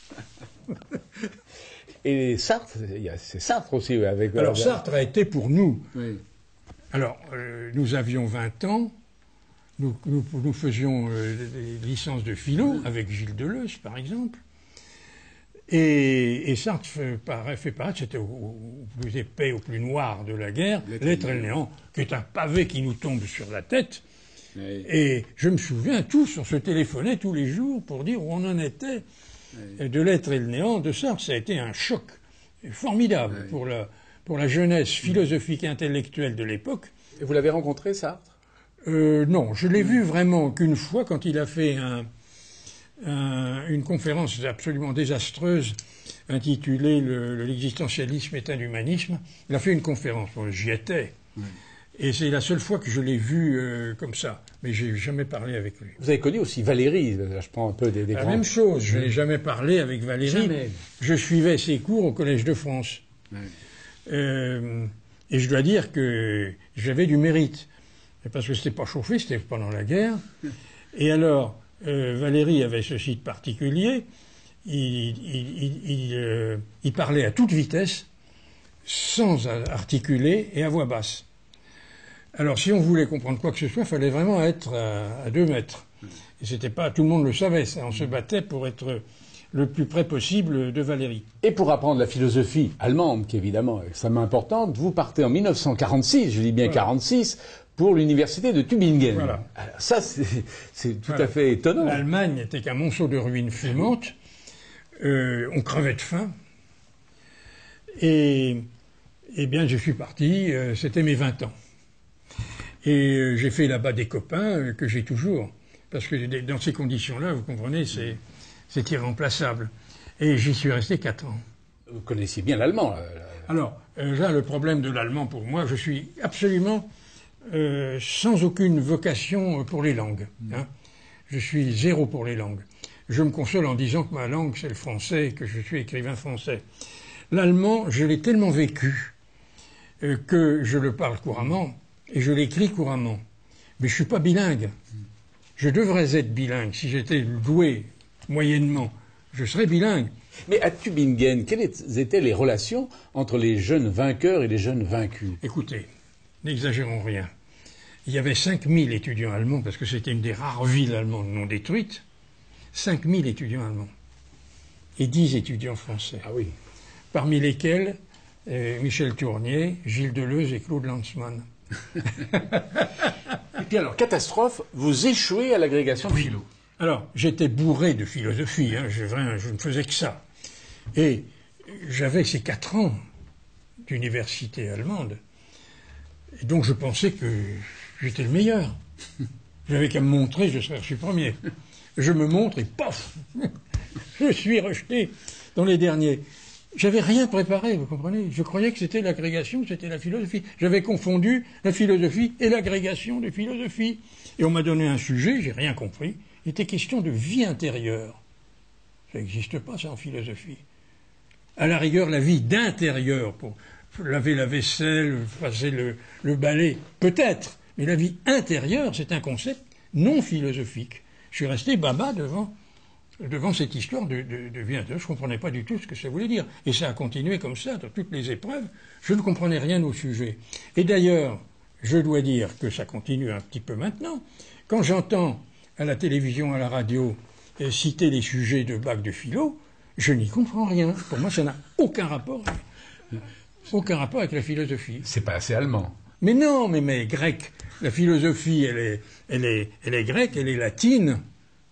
S3: Et Sartre, c'est Sartre aussi. Avec,
S2: Alors Sartre a été pour nous.
S3: Oui.
S2: Alors, euh, nous avions vingt ans, nous, nous, nous faisions euh, des licences de philo, oui. avec Gilles Deleuze, par exemple. Et, et Sartre fait, paraît, fait paraître, c'était au, au plus épais, au plus noir de la guerre, L'être et le néant, qui est un pavé qui nous tombe sur la tête. Oui. Et je me souviens, tous, on se téléphonait tous les jours pour dire où on en était. Oui. De L'être et le néant de Sartre, ça a été un choc formidable oui. pour, la, pour la jeunesse philosophique et intellectuelle de l'époque.
S3: Et vous l'avez rencontré, Sartre?
S2: euh, Non, je l'ai mmh. vu vraiment qu'une fois quand il a fait un, un, une conférence absolument désastreuse intitulée le, « L'existentialisme est un humanisme ». Il a fait une conférence, bon, j'y étais. Oui. Et c'est la seule fois que je l'ai vu euh, comme ça. Mais j'ai jamais parlé avec lui.
S3: Vous avez connu aussi Valéry, là, je prends un peu des, des
S2: La
S3: grands...
S2: même chose, je n'ai jamais parlé avec Valéry.
S3: Jamais.
S2: Je suivais ses cours au Collège de France. Oui. Euh, et je dois dire que j'avais du mérite. Parce que c'était pas chauffé, c'était pendant la guerre. Et alors, euh, Valéry avait ceci de particulier. Il, il, il, il, euh, il parlait à toute vitesse, sans articuler et à voix basse. Alors, si on voulait comprendre quoi que ce soit, il fallait vraiment être à, à deux mètres. Et c'était pas, tout le monde le savait, ça. On se battait pour être le plus près possible de Valéry.
S3: Et pour apprendre la philosophie allemande, qui est évidemment extrêmement importante, vous partez en mille neuf cent quarante-six, je dis bien voilà. quarante-six, pour l'université de Tübingen. Voilà. Alors ça, c'est tout voilà. à fait étonnant.
S2: L'Allemagne n'était qu'un monceau de ruines fumantes. Euh, on crevait de faim. Et, eh bien, je suis parti, euh, c'était mes vingt ans. Et euh, j'ai fait là-bas des copains euh, que j'ai toujours. Parce que dans ces conditions-là, vous comprenez, c'est... C'est irremplaçable. Et j'y suis resté quatre ans.
S3: Vous connaissiez bien l'allemand. Là.
S2: Alors, euh, là, le problème de l'allemand pour moi, je suis absolument euh, sans aucune vocation pour les langues. Hein. Je suis zéro pour les langues. Je me console en disant que ma langue, c'est le français et que je suis écrivain français. L'allemand, je l'ai tellement vécu euh, que je le parle couramment et je l'écris couramment. Mais je suis pas bilingue. Je devrais être bilingue si j'étais doué moyennement, je serais bilingue.
S3: Mais à Tübingen, quelles étaient les relations entre les jeunes vainqueurs et les jeunes vaincus?
S2: Écoutez, n'exagérons rien. Il y avait cinq mille étudiants allemands, parce que c'était une des rares villes allemandes non détruites. cinq mille étudiants allemands. Et dix étudiants français.
S3: Ah oui.
S2: Parmi lesquels euh, Michel Tournier, Gilles Deleuze et Claude Lanzmann.
S3: Et puis alors, catastrophe, vous échouez à l'agrégation de philo.
S2: Alors, j'étais bourré de philosophie, hein, je, je ne faisais que ça. Et j'avais ces quatre ans d'université allemande. Et donc je pensais que j'étais le meilleur. J'avais qu'à me montrer, je serais reçu premier. Je me montre et paf, je suis rejeté dans les derniers. J'avais rien préparé, vous comprenez? Je croyais que c'était l'agrégation, c'était la philosophie. J'avais confondu la philosophie et l'agrégation de philosophie. Et on m'a donné un sujet, j'ai rien compris. Il était question de vie intérieure. Ça n'existe pas, ça, en philosophie. À la rigueur, la vie d'intérieur, pour laver la vaisselle, passer le, le balai, peut-être. Mais la vie intérieure, c'est un concept non philosophique. Je suis resté baba devant, devant cette histoire de, de, de vie intérieure. Je ne comprenais pas du tout ce que ça voulait dire. Et ça a continué comme ça, dans toutes les épreuves. Je ne comprenais rien au sujet. Et d'ailleurs, je dois dire que ça continue un petit peu maintenant. Quand j'entends à la télévision, à la radio, euh, citer les sujets de bac de philo, je n'y comprends rien. Pour moi, ça n'a aucun rapport, aucun rapport avec la philosophie.
S3: C'est pas assez allemand.
S2: Mais non, mais, mais grec. La philosophie, elle est, elle est, elle est grecque, elle est latine,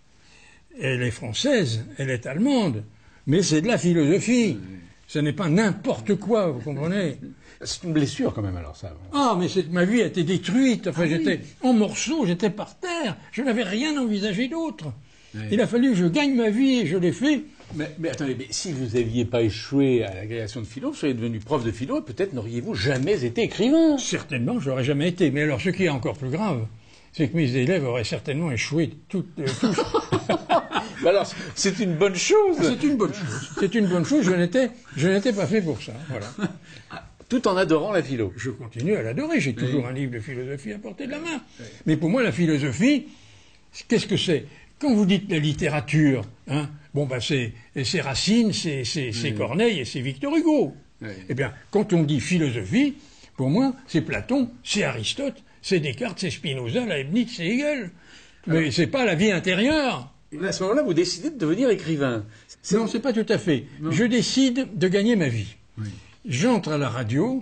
S2: elle est française, elle est allemande. Mais c'est de la philosophie. Ce n'est pas n'importe quoi, vous comprenez?
S3: C'est une blessure quand même, alors ça.
S2: Ah, mais c'est, ma vie a été détruite. Enfin, ah, j'étais oui. en morceaux, j'étais par terre. Je n'avais rien envisagé d'autre. Oui. Il a fallu que je gagne ma vie et je l'ai fait.
S3: Mais, mais attendez, mais si vous n'aviez pas échoué à l'agrégation de philo, vous seriez devenu prof de philo et peut-être n'auriez-vous jamais été écrivain.
S2: Certainement, je n'aurais jamais été. Mais alors, ce qui est encore plus grave, c'est que mes élèves auraient certainement échoué toutes, euh, tous.
S3: Alors, c'est une bonne chose.
S2: C'est une bonne chose. C'est une bonne chose. Je n'étais, je n'étais pas fait pour ça. Voilà.
S3: Tout en adorant la philo.
S2: Je continue à l'adorer. J'ai toujours oui. un livre de philosophie à portée de la main. Oui. Mais pour moi, la philosophie, qu'est-ce que c'est? Quand vous dites la littérature, hein, bon, ben, c'est, c'est Racine, c'est, c'est, c'est oui. Corneille et c'est Victor Hugo. Oui. Eh bien, quand on dit philosophie, pour moi, c'est Platon, c'est Aristote, c'est Descartes, c'est Spinoza, Leibniz, c'est Hegel. Mais Alors, c'est pas la vie intérieure.
S3: À ce moment-là, vous décidez de devenir écrivain.
S2: C'est... Non, c'est pas tout à fait. Non. Je décide de gagner ma vie. Oui. J'entre à la radio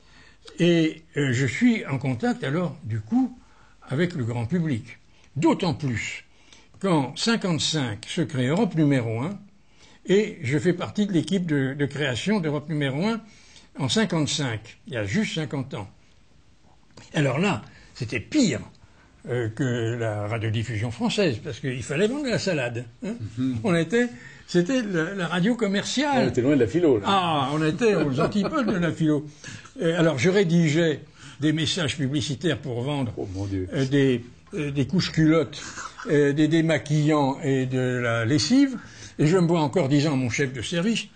S2: et euh, je suis en contact alors, du coup, avec le grand public. D'autant plus qu'en cinquante-cinq se crée Europe numéro un et je fais partie de l'équipe de, de création d'Europe numéro un en cinquante-cinq, il y a juste cinquante ans. Alors là, c'était pire euh, que la radiodiffusion française, parce qu'il fallait vendre de la salade. Hein. Mm-hmm. On était... C'était la, la radio commerciale.
S3: On était loin de la philo, là.
S2: Ah, on était aux antipodes de la philo. Et alors, je rédigeais des messages publicitaires pour vendre
S3: oh, mon Dieu.
S2: Euh, des, euh, des couches-culottes, euh, des démaquillants et de la lessive. Et je me vois encore disant à mon chef de service,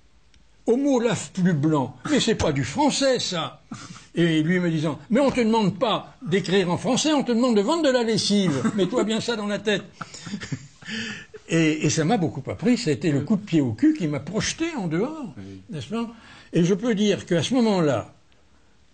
S2: « Homo lave plus blanc. Mais c'est pas du français, ça !» Et lui me disant, « Mais on te demande pas d'écrire en français, on te demande de vendre de la lessive. Mets-toi bien ça dans la tête. » Et, et ça m'a beaucoup appris, ça a été le coup de pied au cul qui m'a projeté en dehors, oui. n'est-ce pas? Et je peux dire qu'à ce moment-là,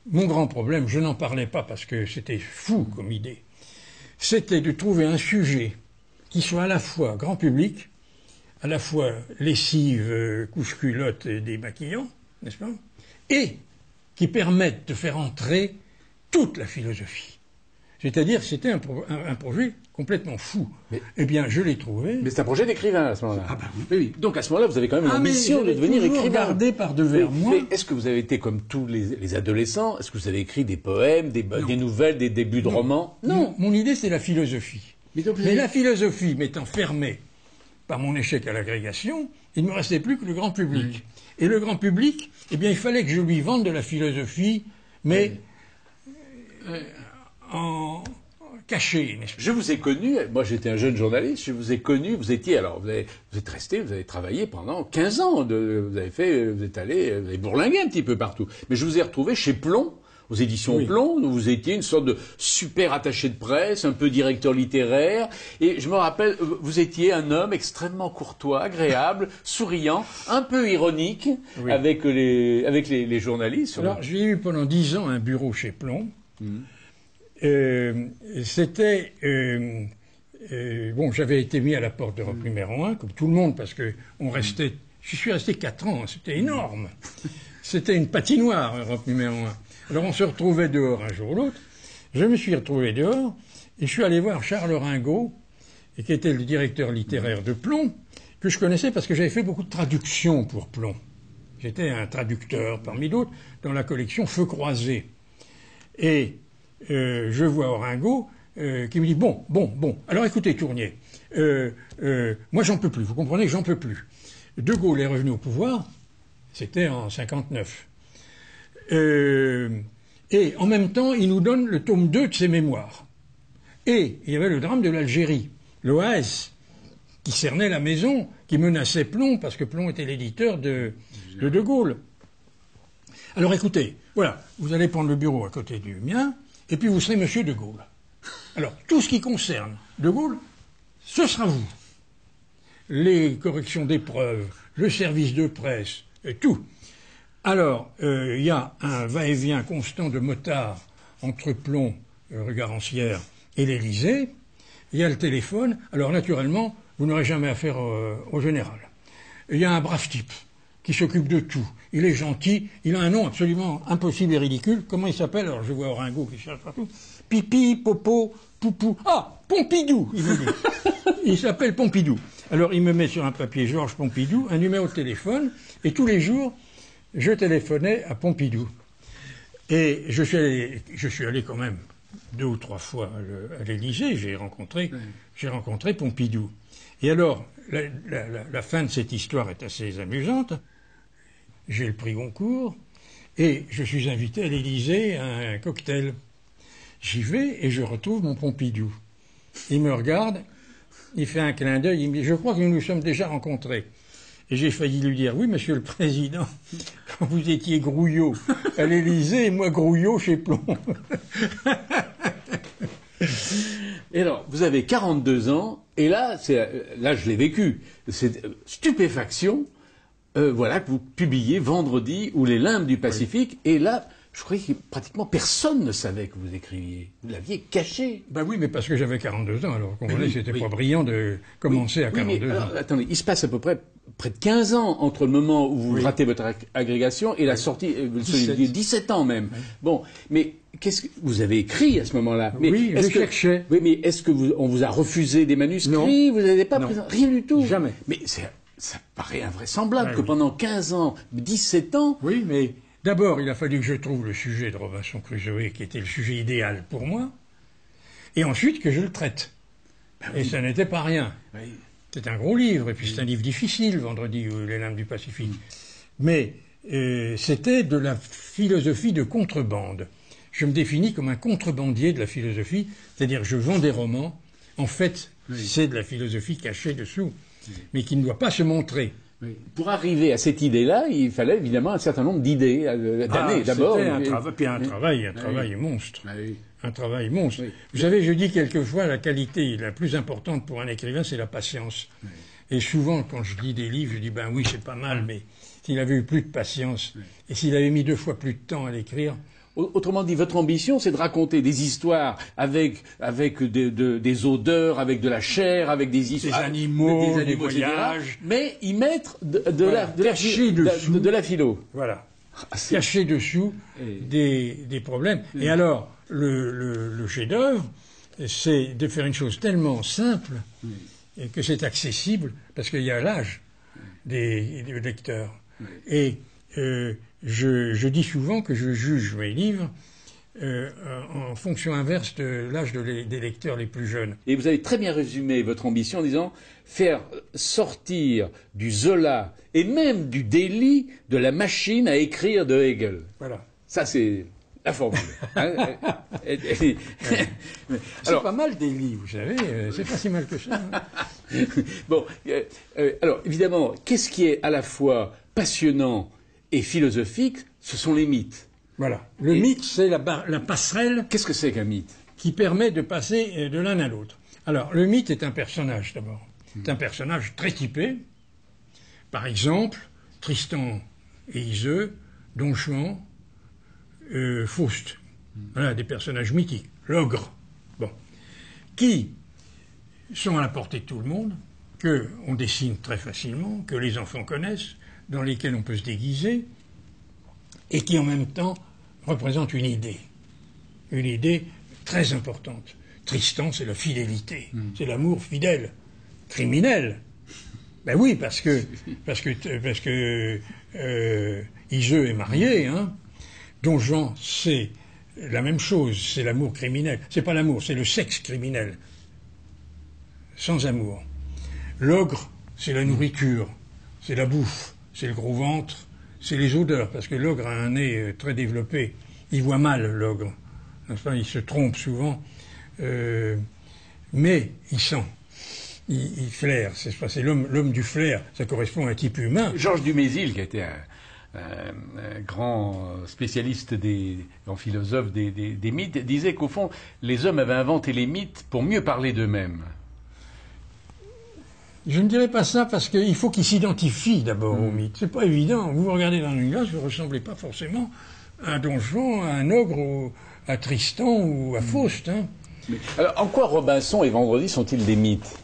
S2: mon grand problème, je n'en parlais pas parce que c'était fou comme idée, c'était de trouver un sujet qui soit à la fois grand public, à la fois lessive, euh, couche-culotte et démaquillant, n'est-ce pas, et qui permette de faire entrer toute la philosophie. C'est-à-dire, c'était un, pro un, un projet complètement fou. Mais, eh bien, je l'ai trouvé.
S3: Mais c'est un projet d'écrivain à ce moment-là.
S2: Ah ben oui.
S3: oui. Donc à ce moment-là, vous avez quand même
S2: ah,
S3: l'ambition de devenir écrivain.
S2: Regardé par devers
S3: oui.
S2: moi.
S3: Mais est-ce que vous avez été comme tous les, les adolescents? Est-ce que vous avez écrit des poèmes, des, des nouvelles, des débuts de
S2: non.
S3: romans?
S2: Non. Mon, mon idée, c'est la philosophie. Mais, donc, Mais avez... la philosophie m'étant fermée par mon échec à l'agrégation, il ne me restait plus que le grand public. Oui. Et le grand public, eh bien, il fallait que je lui vende de la philosophie, mais oui. euh, en caché.
S3: Je vous ai connu, moi j'étais un jeune journaliste, je vous ai connu, vous étiez, alors vous, avez, vous êtes resté, vous avez travaillé pendant quinze ans, de, vous avez fait, vous êtes allé, vous avez bourlingué un petit peu partout. Mais je vous ai retrouvé chez Plomb, aux éditions oui. Plomb, où vous étiez une sorte de super attaché de presse, un peu directeur littéraire, et je me rappelle, vous étiez un homme extrêmement courtois, agréable, souriant, un peu ironique, oui. avec, les, avec les, les journalistes.
S2: Alors j'ai eu pendant dix ans un bureau chez Plomb. Mmh. Euh, c'était euh, euh, bon, j'avais été mis à la porte d'Europe mmh. numéro un, comme tout le monde, parce que on restait. Je suis resté quatre ans, c'était énorme. C'était une patinoire, Europe numéro un. Alors on se retrouvait dehors un jour ou l'autre. Je me suis retrouvé dehors et je suis allé voir Charles Ringot, qui était le directeur littéraire de Plomb, que je connaissais parce que j'avais fait beaucoup de traductions pour Plomb. J'étais un traducteur parmi d'autres dans la collection Feu croisé. Et Euh, je vois Ringot euh, qui me dit « Bon, bon, bon, alors écoutez Tournier, euh, euh, moi j'en peux plus, vous comprenez, j'en peux plus. » De Gaulle est revenu au pouvoir, c'était en cinquante-neuf. Euh, et en même temps, il nous donne le tome deux de ses mémoires. Et il y avait le drame de l'Algérie, l'O A S, qui cernait la maison, qui menaçait Plomb, parce que Plomb était l'éditeur de, de De Gaulle. Alors écoutez, voilà, vous allez prendre le bureau à côté du mien, et puis vous serez Monsieur de Gaulle. Alors, tout ce qui concerne de Gaulle, ce sera vous. Les corrections d'épreuves, le service de presse, et tout. Alors, il euh, y a un va-et-vient constant de motards entre Plomb, euh, rue Garancière, et l'Élysée. Il y a le téléphone. Alors, naturellement, vous n'aurez jamais affaire euh, au général. Il y a un brave type qui s'occupe de tout. Il est gentil, il a un nom absolument impossible et ridicule. Comment il s'appelle? Alors je vois Ringot qui cherche partout. Pipi, Popo, Poupou. Ah, Pompidou, il me dit. Il s'appelle Pompidou. Alors il me met sur un papier Georges Pompidou, un numéro de téléphone, et tous les jours, je téléphonais à Pompidou. Et je suis allé, je suis allé quand même deux ou trois fois à l'Élysée, j'ai rencontré, oui. j'ai rencontré Pompidou. Et alors, la, la, la, la fin de cette histoire est assez amusante. J'ai le prix Goncourt et je suis invité à l'Élysée à un cocktail. J'y vais et je retrouve mon Pompidou. Il me regarde, il fait un clin d'œil, il me dit « Je crois que nous nous sommes déjà rencontrés ». Et j'ai failli lui dire « Oui, monsieur le Président, quand vous étiez Grouillot à l'Élysée et moi Grouillot chez Plomb ».
S3: Et alors, vous avez quarante-deux ans, et là, là je l'ai vécu, c'est stupéfaction. Euh, voilà, que vous publiez Vendredi ou Les Limbes du Pacifique, oui. Et là, je croyais que pratiquement personne ne savait que vous écriviez. Vous l'aviez caché.
S2: Ben oui, mais parce que j'avais quarante-deux ans, alors comprenez, oui, c'était oui. pas brillant de commencer
S3: oui,
S2: à quarante-deux
S3: oui, mais,
S2: ans.
S3: Alors, attendez, il se passe à peu près près de quinze ans entre le moment où vous oui. ratez votre ag agrégation et oui. la sortie, euh, dix-sept. dix-sept ans même. Oui. Bon, mais qu'est-ce que vous avez écrit à ce moment-là?
S2: Oui, je cherchais.
S3: Oui, mais est-ce que vous, on vous a refusé des manuscrits? Non. Vous n'avez pas présent rien du tout?
S2: Jamais.
S3: Mais c'est ça paraît invraisemblable ah, que
S2: oui.
S3: pendant quinze ans, dix-sept ans...
S2: Oui, mais d'abord, il a fallu que je trouve le sujet de Robinson Crusoe, qui était le sujet idéal pour moi, et ensuite que je le traite. Ben et oui. ça n'était pas rien. Oui. C'est un gros livre, et puis oui. c'est un livre difficile, Vendredi ou Les Limbes du Pacifique. Oui. Mais euh, c'était de la philosophie de contrebande. Je me définis comme un contrebandier de la philosophie, c'est-à-dire je vends des romans, en fait, oui. c'est de la philosophie cachée dessous. Mais qui ne doit pas se montrer.
S3: Oui. Pour arriver à cette idée-là, il fallait évidemment un certain nombre d'idées, d'années
S2: ah,
S3: d'abord.
S2: C'était un, trava puis un
S3: oui.
S2: travail, un
S3: oui.
S2: travail monstre.
S3: Oui.
S2: Un travail monstre.
S3: Oui.
S2: Vous savez, je dis quelquefois, la qualité la plus importante pour un écrivain, c'est la patience. Oui. Et souvent, quand je lis des livres, je dis, ben oui, c'est pas mal, mais s'il avait eu plus de patience, oui. et s'il avait mis deux fois plus de temps à l'écrire,
S3: Autrement dit, votre ambition, c'est de raconter des histoires avec, avec de, de, des odeurs, avec de la chair, avec des histoires...
S2: Des animaux, des, animaux,
S3: des
S2: voyages...
S3: et cetera, mais y mettre de, de,
S2: voilà,
S3: la, de, la, de, de, de la philo.
S2: Voilà.
S3: Ah,
S2: cacher dessous
S3: et...
S2: des, des problèmes. Et, et alors, le, le, le chef-d'œuvre, c'est de faire une chose tellement simple oui. et que c'est accessible, parce qu'il y a l'âge oui. des, des lecteurs. Oui. Et euh, je, je dis souvent que je juge mes livres euh, en fonction inverse de l'âge de les, des lecteurs les plus jeunes.
S3: Et vous avez très bien résumé votre ambition en disant faire sortir du Zola et même du délit de la machine à écrire de Hegel.
S2: Voilà.
S3: Ça, c'est la formule. Hein.
S2: C'est pas mal délit, vous savez, c'est pas si mal que ça. Hein.
S3: Bon, euh, euh, alors évidemment, qu'est-ce qui est à la fois passionnant et philosophique? Ce sont les mythes.
S2: Voilà. Le et mythe, c'est la, la passerelle.
S3: Qu'est-ce que c'est qu'un mythe?
S2: Qui permet de passer de l'un à l'autre. Alors, le mythe est un personnage d'abord. C'est un personnage très typé. Par exemple, Tristan et Iseux, Don Juan, euh, Faust. Voilà, des personnages mythiques. L'ogre. Bon. Qui sont à la portée de tout le monde, qu'on dessine très facilement, que les enfants connaissent, dans lesquels on peut se déguiser, et qui en même temps représentent une idée. Une idée très importante. Tristan, c'est la fidélité. Mm. C'est l'amour fidèle. Criminel. Ben oui, parce que parce que parce que euh, Iseux est marié, hein. Don Juan, c'est la même chose, c'est l'amour criminel. C'est pas l'amour, c'est le sexe criminel. Sans amour. L'ogre, c'est la nourriture, c'est la bouffe, c'est le gros ventre, c'est les odeurs, parce que l'ogre a un nez très développé. Il voit mal, l'ogre. Enfin, il se trompe souvent, euh, mais il sent. Il, il flaire, c'est, c'est l'homme, l'homme du flair, ça correspond à un type humain.
S3: Georges Dumézil, qui a été un, un, un grand spécialiste des grands philosophes des, des, des mythes, disait qu'au fond, les hommes avaient inventé les mythes pour mieux parler d'eux-mêmes.
S2: Je ne dirais pas ça parce qu'il faut qu'ils s'identifient d'abord mmh. aux mythes. C'est pas évident. Vous vous regardez dans une glace, vous ne ressemblez pas forcément à un Don Juan, à un ogre, ou à Tristan ou à mmh. Faust. Hein.
S3: Mais, alors, en quoi Robinson et Vendredi sont-ils des mythes?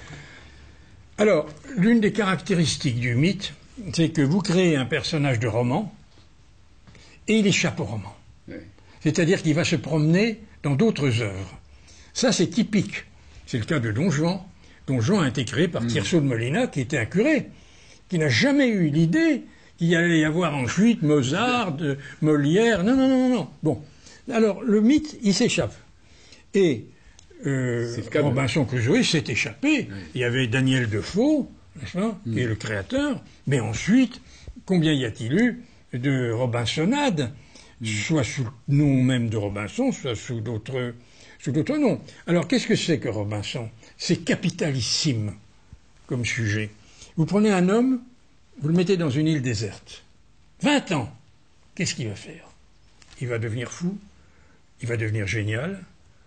S2: Alors, l'une des caractéristiques du mythe, c'est que vous créez un personnage de roman et il échappe au roman. Oui. C'est-à-dire qu'il va se promener dans d'autres œuvres. Ça, c'est typique. C'est le cas de Don Juan. Don Juan a été créé par mmh. Tirso de Molina, qui était un curé, qui n'a jamais eu l'idée qu'il allait y avoir ensuite Mozart, de Molière. Non, non, non, non. Bon. Alors, le mythe, il s'échappe. Et euh, Robinson Crusoe s'est échappé. Oui. Il y avait Daniel Defoe, n'est-ce pas, mmh. qui est le créateur. Mais ensuite, combien y a-t-il eu de Robinsonades, mmh. soit sous le nom même de Robinson, soit sous d'autres, sous d'autres noms. Alors, qu'est-ce que c'est que Robinson? C'est capitalissime comme sujet. Vous prenez un homme, vous le mettez dans une île déserte. vingt ans. Qu'est-ce qu'il va faire? Il va devenir fou, il va devenir génial,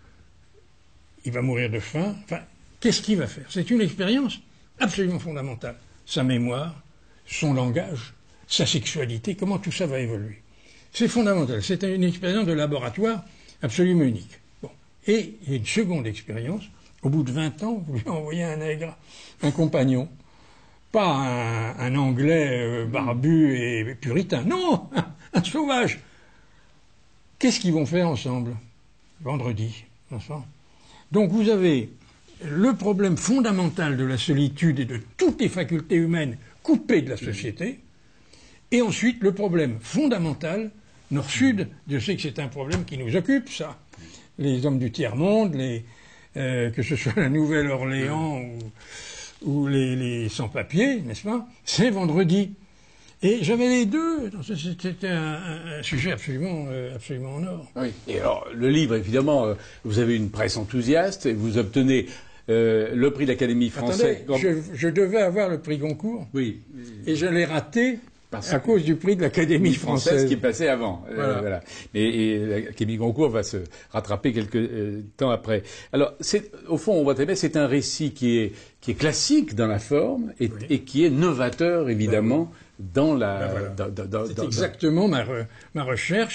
S2: il va mourir de faim. Enfin, qu'est-ce qu'il va faire? C'est une expérience absolument fondamentale. Sa mémoire, son langage, sa sexualité, comment tout ça va évoluer. C'est fondamental. C'est une expérience de laboratoire absolument unique. Bon. Et il y a une seconde expérience. Au bout de vingt ans, vous lui envoyez un nègre, un compagnon. Pas un, un Anglais euh, barbu et puritain. Non, un, un sauvage. Qu'est-ce qu'ils vont faire ensemble? Vendredi, enfin. Donc vous avez le problème fondamental de la solitude et de toutes les facultés humaines coupées de la société. Et ensuite, le problème fondamental, nord-sud, je sais que c'est un problème qui nous occupe, ça. Les hommes du tiers-monde, les... Euh, que ce soit la Nouvelle-Orléans ou, ou les, les sans-papiers, n'est-ce pas? C'est vendredi. Et j'avais les deux. C'était un, un sujet absolument, euh, absolument en or.
S3: Oui. Et alors, le livre, évidemment, euh, vous avez une presse enthousiaste et vous obtenez euh, le prix de l'Académie française.
S2: Attendez, je, je devais avoir le prix Goncourt.
S3: Oui.
S2: Et je l'ai raté. Parce à cause du prix de l'Académie française. française
S3: qui est passé avant. Voilà. Euh, voilà. Et, et l'Académie Goncourt va se rattraper quelques euh, temps après. Alors, c'est, au fond, on voit très bien, c'est un récit qui est, qui est classique dans la forme et, oui. et qui est novateur, évidemment, ben, dans la...
S2: Ben voilà.
S3: dans, dans,
S2: c'est
S3: dans,
S2: exactement ma, re, ma recherche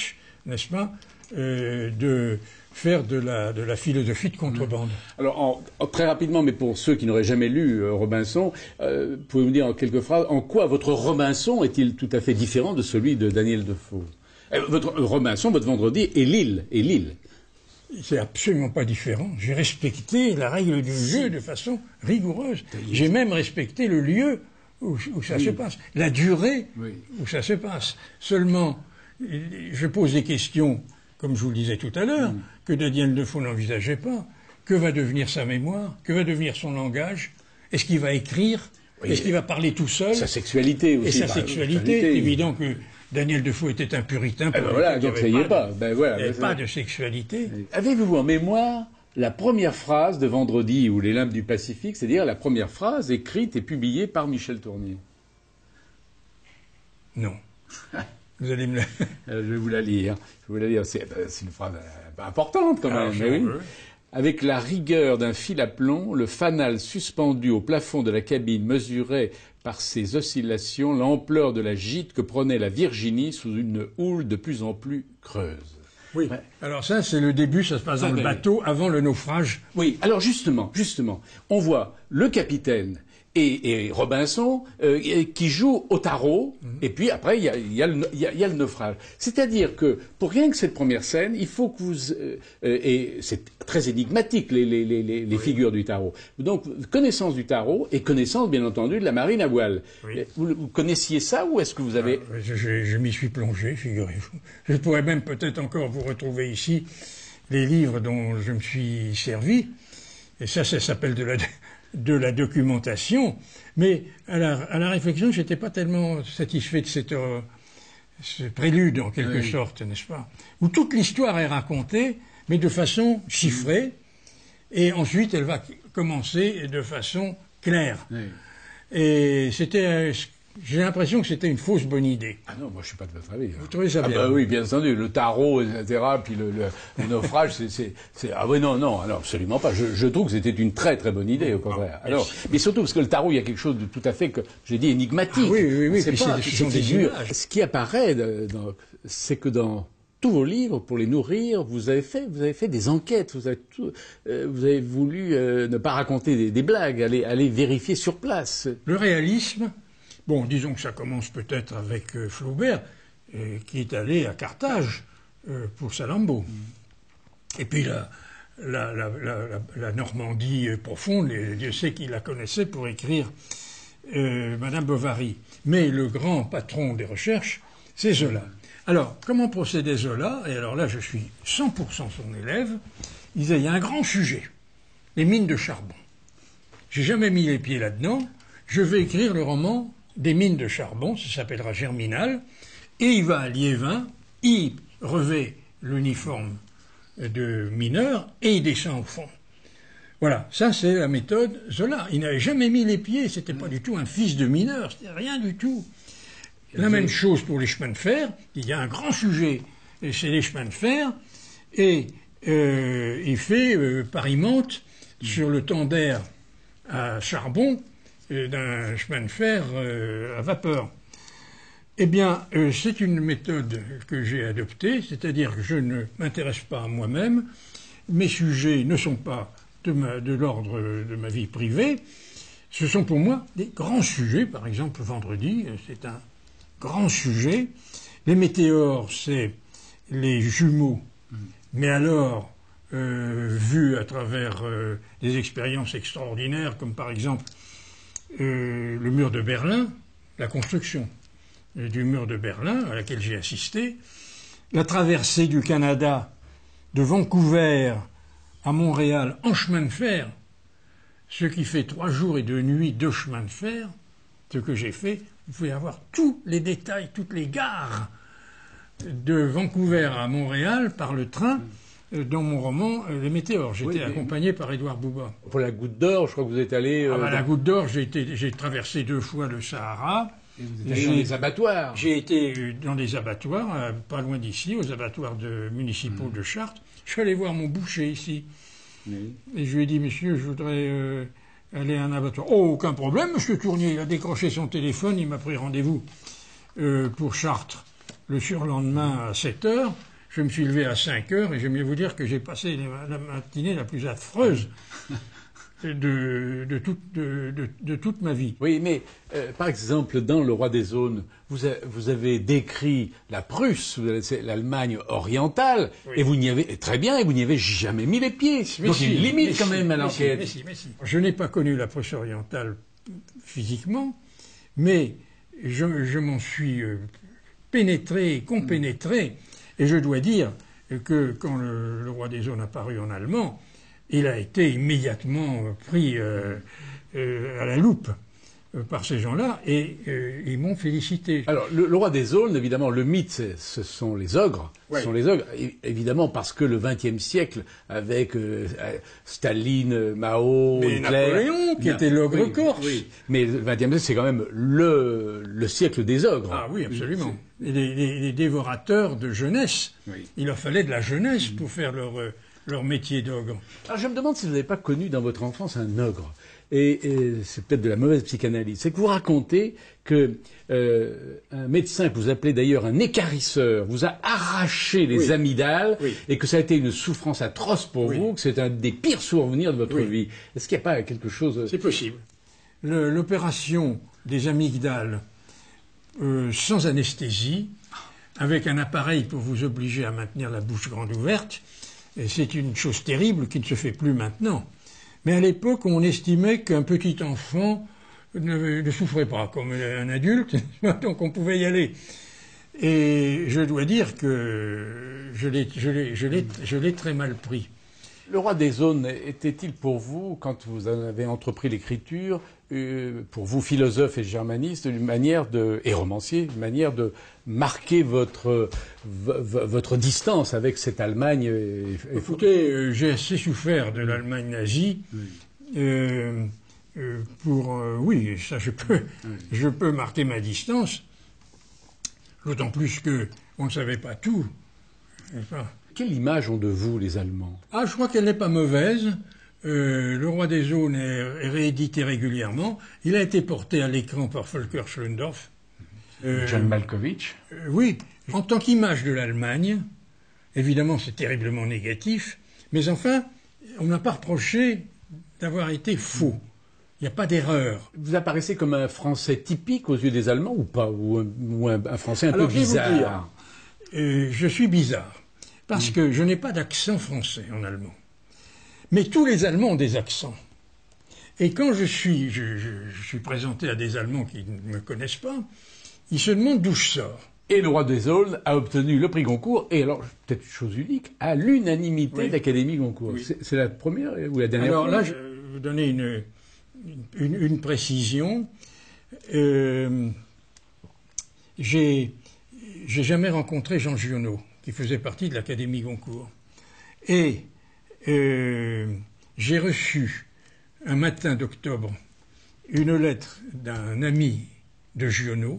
S2: n'est-ce pas, euh, de faire de la, de la philosophie de contrebande.
S3: Alors, en, en, très rapidement, mais pour ceux qui n'auraient jamais lu euh, Robinson, euh, pouvez-vous me dire en quelques phrases, en quoi votre Robinson est-il tout à fait différent de celui de Daniel Defoe? euh, Votre euh, Robinson, votre Vendredi, est Lille, est Lille.
S2: C'est absolument pas différent. J'ai respecté la règle du jeu de façon rigoureuse. J'ai même respecté le lieu où, où ça oui. se passe, la durée oui. où ça se passe. Seulement, je pose des questions, comme je vous le disais tout à l'heure, mm. que Daniel Defoe n'envisageait pas. Que va devenir sa mémoire? Que va devenir son langage? Est-ce qu'il va écrire? oui. Est-ce qu'il va parler tout seul?
S3: Sa sexualité aussi.
S2: Et sa bah, sexualité, c'est évident que Daniel Defoe était un puritain.
S3: Eh ben voilà, donc ça y est pas. Ben voilà,
S2: il n'y avait pas de sexualité.
S3: Avez-vous en mémoire la première phrase de Vendredi ou Les Limbes du Pacifique, c'est-à-dire la première phrase écrite et publiée par Michel Tournier?
S2: Non. Vous allez me la...
S3: Je vais vous la lire. Je vais vous la lire. C'est, c'est une phrase importante quand même. Mais oui. Avec la rigueur d'un fil à plomb, le fanal suspendu au plafond de la cabine mesurait par ses oscillations l'ampleur de la gîte que prenait la Virginie sous une houle de plus en plus creuse.
S2: Oui. Ouais. Alors ça, c'est le début, ça se passe dans ah, le ben bateau oui. avant le naufrage.
S3: Oui. Alors justement, justement, on voit le capitaine et, et Robinson euh, qui jouent au tarot, mmh. et puis après il y a, y, a y, y a le naufrage. C'est-à-dire que pour rien que cette première scène, il faut que vous euh, et c'est très énigmatique les, les, les, les oui. figures du tarot. Donc connaissance du tarot et connaissance bien entendu de la marine à voile. Oui. Vous, vous connaissiez ça ou est-ce que vous avez
S2: ah, Je, je, je m'y suis plongé, figurez-vous. Je pourrais même peut-être encore vous retrouver ici les livres dont je me suis servi. Et ça, ça s'appelle de la de la documentation, mais à la, à la réflexion, je n'étais pas tellement satisfait de cette, euh, ce prélude, en quelque oui. sorte, n'est-ce pas, où toute l'histoire est racontée, mais de façon chiffrée, et ensuite elle va commencer de façon claire. Oui. Et c'était... Euh, j'ai l'impression que c'était une fausse bonne idée.
S3: Ah non, moi je suis pas de votre avis.
S2: Vous trouvez ça
S3: ah
S2: bien?
S3: Bah oui, bien entendu, le tarot, et cetera, puis le, le, le naufrage, c'est, c'est, c'est... Ah oui, non, non, alors absolument pas. Je, je trouve que c'était une très très bonne idée, au contraire. Alors, mais surtout parce que le tarot, il y a quelque chose de tout à fait, que j'ai dit, énigmatique.
S2: Ah oui, oui, oui.
S3: C'est pas,
S2: c'est, c'est, c'est
S3: dur. Ce qui apparaît, dans, c'est que dans tous vos livres, pour les nourrir, vous avez fait, vous avez fait des enquêtes, vous avez, tout, euh, vous avez voulu euh, ne pas raconter des, des blagues, aller, aller vérifier sur place.
S2: Le réalisme. Bon, disons que ça commence peut-être avec euh, Flaubert, euh, qui est allé à Carthage euh, pour Salammbô. Mm. Et puis la, la, la, la, la Normandie profonde, et Dieu sait qu'il la connaissait pour écrire euh, Madame Bovary. Mais le grand patron des recherches, c'est Zola. Alors, comment procédait Zola? Et alors là, je suis cent pour cent son élève. Il disait, il y a un grand sujet, les mines de charbon. J'ai jamais mis les pieds là-dedans. Je vais écrire le roman des mines de charbon, ça s'appellera Germinal, et il va à Liévin, il revêt l'uniforme de mineur, et il descend au fond. Voilà, ça c'est la méthode Zola. Il n'avait jamais mis les pieds, c'était pas du tout un fils de mineur, c'était rien du tout. La même chose pour les chemins de fer, il y a un grand sujet, c'est les chemins de fer, et euh, il fait euh, Paris-Mantes sur le tender à charbon, d'un chemin de fer euh, à vapeur. Eh bien, euh, c'est une méthode que j'ai adoptée, c'est-à-dire que je ne m'intéresse pas à moi-même, mes sujets ne sont pas de, ma, de l'ordre de ma vie privée, ce sont pour moi des grands sujets, par exemple Vendredi, c'est un grand sujet, les météores, c'est les jumeaux, mmh. mais alors, euh, vus à travers euh, des expériences extraordinaires, comme par exemple Euh, le mur de Berlin, la construction euh, du mur de Berlin, à laquelle j'ai assisté, la traversée du Canada de Vancouver à Montréal en chemin de fer, ce qui fait trois jours et deux nuits de chemin de fer, ce que j'ai fait, vous pouvez avoir tous les détails, toutes les gares de Vancouver à Montréal par le train, dans mon roman euh, Les Météores. J'étais oui, accompagné par Édouard Bouba.
S3: Pour la Goutte d'Or, je crois que vous êtes allé... Euh,
S2: ah bah,
S3: dans...
S2: La Goutte d'Or, j'ai, été, j'ai traversé deux fois le Sahara.
S3: Et vous êtes allé j'ai, dans les abattoirs.
S2: J'ai été dans des abattoirs, euh, pas loin d'ici, aux abattoirs de, municipaux mmh. de Chartres. Je suis allé voir mon boucher ici. Oui. Et je lui ai dit, monsieur, je voudrais euh, aller à un abattoir. Oh, aucun problème, monsieur Tournier. Il a décroché son téléphone, il m'a pris rendez-vous euh, pour Chartres le surlendemain à sept heures. je me suis levé à cinq heures et j'aime bien vous dire que j'ai passé la matinée la plus affreuse de, de, toute, de, de, de toute ma vie.
S3: Oui, mais euh, par exemple, dans Le Roi des Aulnes, vous, a, vous avez décrit la Prusse, l'Allemagne orientale, oui. et vous n'y avez très bien, et vous n'y avez jamais mis les pieds. Mais donc si, il y a une limite quand si, même à l'enquête.
S2: Mais si, mais si. Je n'ai pas connu la Prusse orientale physiquement, mais je, je m'en suis euh, pénétré, compénétré, et je dois dire que quand le, le Roi des Aulnes a paru en allemand, il a été immédiatement pris euh, euh, à la loupe euh, par ces gens-là et euh, ils m'ont félicité.
S3: Alors, le, le Roi des Aulnes, évidemment, le mythe, ce sont les ogres. Ouais. Ce sont les ogres, et, évidemment, parce que le vingtième siècle, avec euh, Staline, Mao,
S2: mais
S3: Hitler...
S2: Napoléon, qui Na... était l'ogre oui, corse. Oui.
S3: Mais le vingtième siècle, c'est quand même le, le siècle des ogres.
S2: Ah oui, absolument. Et les, les, les dévorateurs de jeunesse, oui. il leur fallait de la jeunesse pour faire leur... Euh, leur métier d'ogre.
S3: Alors je me demande si vous n'avez pas connu dans votre enfance un ogre. Et, et c'est peut-être de la mauvaise psychanalyse. C'est que vous racontez que euh, un médecin que vous appelez d'ailleurs un écarisseur vous a arraché les oui. amygdales oui. et que ça a été une souffrance atroce pour oui. vous, que c'est un des pires souvenirs de votre oui. vie. Est-ce qu'il n'y a pas quelque chose...
S2: C'est possible. Le, l'opération des amygdales euh, sans anesthésie, avec un appareil pour vous obliger à maintenir la bouche grande ouverte, et c'est une chose terrible qui ne se fait plus maintenant. Mais à l'époque, on estimait qu'un petit enfant ne, ne souffrait pas comme un adulte, donc on pouvait y aller. Et je dois dire que je l'ai, je l'ai, je l'ai, je l'ai très mal pris.
S3: Le Roi des Aulnes était-il pour vous, quand vous en avez entrepris l'écriture, euh, pour vous philosophe et germaniste, une manière de, et romancier, une manière de marquer votre, votre distance avec cette Allemagne? Et, et...
S2: Écoutez, euh, j'ai assez souffert de l'Allemagne nazie oui. euh, euh, pour, euh, oui, ça je peux, oui. je peux marquer ma distance, d'autant plus que on ne savait pas tout, n'est-ce pas?
S3: Quelle image ont de vous, les Allemands?
S2: Ah, je crois qu'elle n'est pas mauvaise. Euh, le Roi des Aulnes est, est réédité régulièrement. Il a été porté à l'écran par Volker Schlöndorff.
S3: Euh, John Malkovich.
S2: Euh, oui. En tant qu'image de l'Allemagne, évidemment, c'est terriblement négatif. Mais enfin, on n'a pas reproché d'avoir été faux. Il n'y a pas d'erreur.
S3: Vous apparaissez comme un Français typique aux yeux des Allemands ou pas? Ou un, ou un, un Français un Alors, peu bizarre?
S2: Je vais vous dire, euh, je suis bizarre. Parce que je n'ai pas d'accent français en allemand. Mais tous les Allemands ont des accents. Et quand je suis, je, je, je suis présenté à des Allemands qui ne me connaissent pas, ils se demandent d'où je sors.
S3: Et le Roi des Aulnes a obtenu le prix Goncourt, et alors, peut-être une chose unique, à l'unanimité oui. de l'Académie Goncourt. Oui. C'est, c'est la première ou la dernière
S2: alors,
S3: fois?
S2: Alors là, je vais vous donner une, une, une précision. Euh, j'ai, j'ai jamais rencontré Jean Giono, qui faisait partie de l'Académie Goncourt. Et euh, j'ai reçu, un matin d'octobre, une lettre d'un ami de Giono,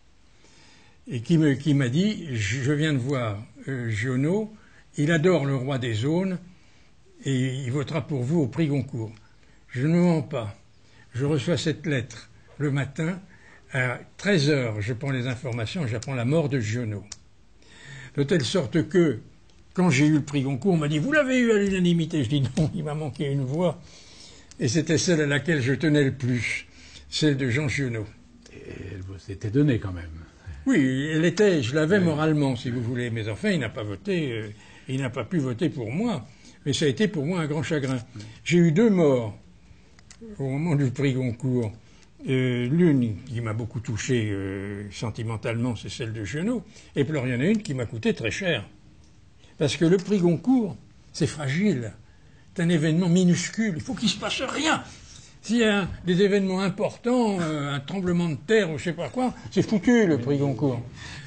S2: et qui, me, qui m'a dit, je viens de voir euh, Giono, il adore le Roi des Aulnes, et il votera pour vous au prix Goncourt. Je ne mens pas. Je reçois cette lettre le matin, à treize heures, je prends les informations, j'apprends la mort de Giono. De telle sorte que, quand j'ai eu le prix Goncourt, on m'a dit « Vous l'avez eu à l'unanimité ?» Je dis « Non, il m'a manqué une voix. » Et c'était celle à laquelle je tenais le plus, celle de Jean Giono.
S3: Et elle vous était donnée quand même.
S2: Oui, elle était, je l'avais oui. moralement, si vous voulez. Mais enfin, il n'a pas voté, euh, il n'a pas pu voter pour moi. Mais ça a été pour moi un grand chagrin. Oui. J'ai eu deux morts au moment du prix Goncourt. Euh, l'une qui m'a beaucoup touché euh, sentimentalement, c'est celle de Giono. Et puis alors, il y en a une qui m'a coûté très cher. Parce que le prix Goncourt, c'est fragile. C'est un événement minuscule. Il faut qu'il ne se passe rien. S'il y a des événements importants, euh, un tremblement de terre ou je ne sais pas quoi, c'est foutu, le prix Goncourt.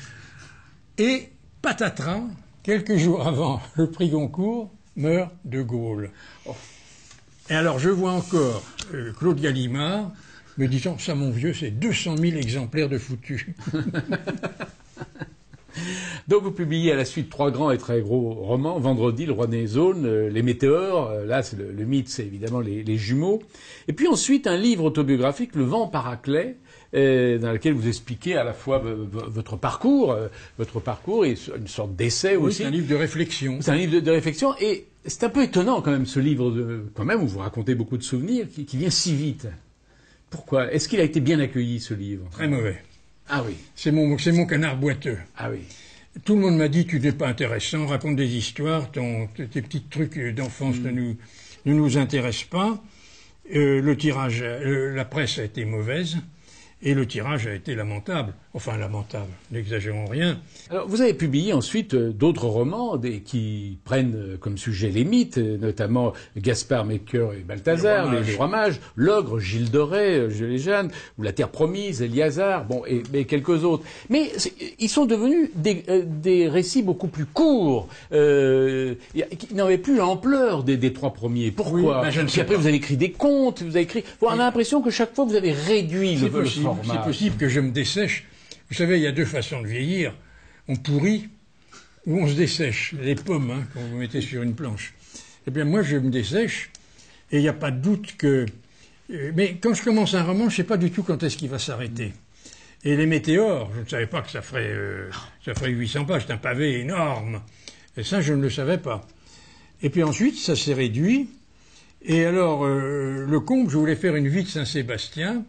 S2: Et patatras, quelques jours avant le prix Goncourt, meurt De Gaulle. Oh. Et alors, je vois encore euh, Claude Gallimard me disant, ça mon vieux, c'est deux cent mille exemplaires de foutu.
S3: Donc vous publiez à la suite trois grands et très gros romans, Vendredi, Le Roi des Zones, euh, Les Météores, euh, là c'est le, le mythe, c'est évidemment les, les jumeaux. Et puis ensuite un livre autobiographique, Le Vent Paraclet, euh, dans lequel vous expliquez à la fois v- v- votre parcours, euh, votre parcours et une sorte d'essai
S2: Oui,
S3: aussi.
S2: c'est un livre de réflexion.
S3: C'est un livre de, de réflexion et c'est un peu étonnant quand même ce livre, de, quand même, où vous racontez beaucoup de souvenirs, qui, qui vient si vite. Pourquoi? Est-ce qu'il a été bien accueilli ce livre?
S2: Très mauvais.
S3: Ah oui.
S2: C'est mon, c'est mon canard boiteux.
S3: Ah oui.
S2: Tout le monde m'a dit tu n'es pas intéressant, raconte des histoires, ton, tes petits trucs d'enfance
S3: Mm.
S2: ne, nous, ne nous intéressent pas. Euh, le tirage, euh, la presse a été mauvaise et le tirage a été lamentable. Enfin lamentable, n'exagérons rien.
S3: Alors, vous avez publié ensuite euh, d'autres romans des, qui prennent euh, comme sujet les mythes, euh, notamment Gaspard, Melchior et Balthazar,
S2: Les Rois Mages.
S3: les, les Rois Mages, L'Ogre, Gilles de Rais, euh, Jules et Jeanne, ou La Terre Promise, Éliasard, bon, et, et quelques autres. Mais c'est- ils sont devenus des, euh, des récits beaucoup plus courts, euh, y a- qui n'avaient plus l'ampleur des, des trois premiers. Pourquoi?
S2: Oui, ben, je ne
S3: Puis
S2: sais
S3: après,
S2: pas.
S3: vous avez écrit des contes, vous avez écrit... Bon, on a l'impression que chaque fois, vous avez réduit le,
S2: C'est
S3: le
S2: possible,
S3: format.
S2: c'est possible que je me dessèche. Vous savez, il y a deux façons de vieillir. On pourrit ou on se dessèche. Les pommes, hein, quand vous mettez sur une planche. Eh bien, moi, je me dessèche et il n'y a pas de doute que... euh, Mais quand je commence un roman, je ne sais pas du tout quand est-ce qu'il va s'arrêter. Et Les Météores, je ne savais pas que ça ferait, euh, ça ferait huit cents pages. C'est un pavé énorme. Et ça, je ne le savais pas. Et puis ensuite, ça s'est réduit. Et alors, euh, le comble, je voulais faire une vie de Saint-Sébastien,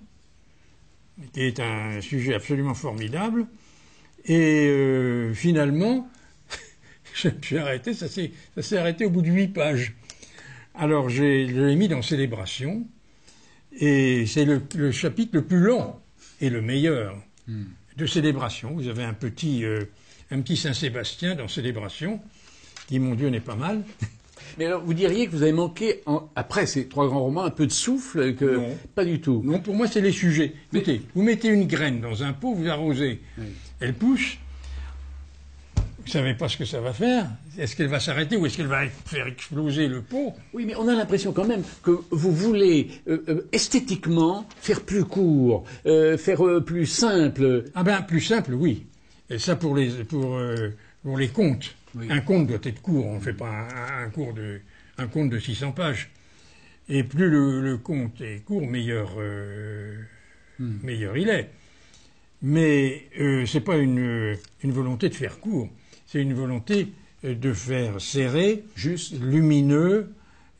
S2: qui est un sujet absolument formidable. Et euh, finalement, je me suis arrêté, ça s'est, ça s'est arrêté au bout de huit pages. Alors, j'ai, je l'ai mis dans Célébration, et c'est le, le chapitre le plus long et le meilleur
S3: Hmm.
S2: de Célébration. Vous avez un petit, euh, un petit Saint-Sébastien dans Célébration, qui, mon Dieu, n'est pas mal.
S3: Mais alors, vous diriez que vous avez manqué, en- après ces trois grands romans, un peu de souffle que...
S2: Non.
S3: Pas du tout.
S2: Non, pour moi, c'est les sujets. Écoutez, vous mettez une graine dans un pot, vous arrosez.
S3: Oui.
S2: Elle pousse. Vous ne savez pas ce que ça va faire. Est-ce qu'elle va s'arrêter ou est-ce qu'elle va faire exploser le pot?
S3: Oui, mais on a l'impression quand même que vous voulez euh, euh, esthétiquement faire plus court, euh, faire euh, plus simple.
S2: Ah ben, plus simple, oui. Et ça pour les, pour, euh, pour les contes.
S3: Oui.
S2: Un conte doit être court. On ne fait pas un, un, cours de, un conte de six cents pages. Et plus le, le conte est court, meilleur, euh,
S3: Hmm.
S2: meilleur il est. Mais euh, c'est pas une, une volonté de faire court. C'est une volonté euh, de faire serré,
S3: Juste.
S2: lumineux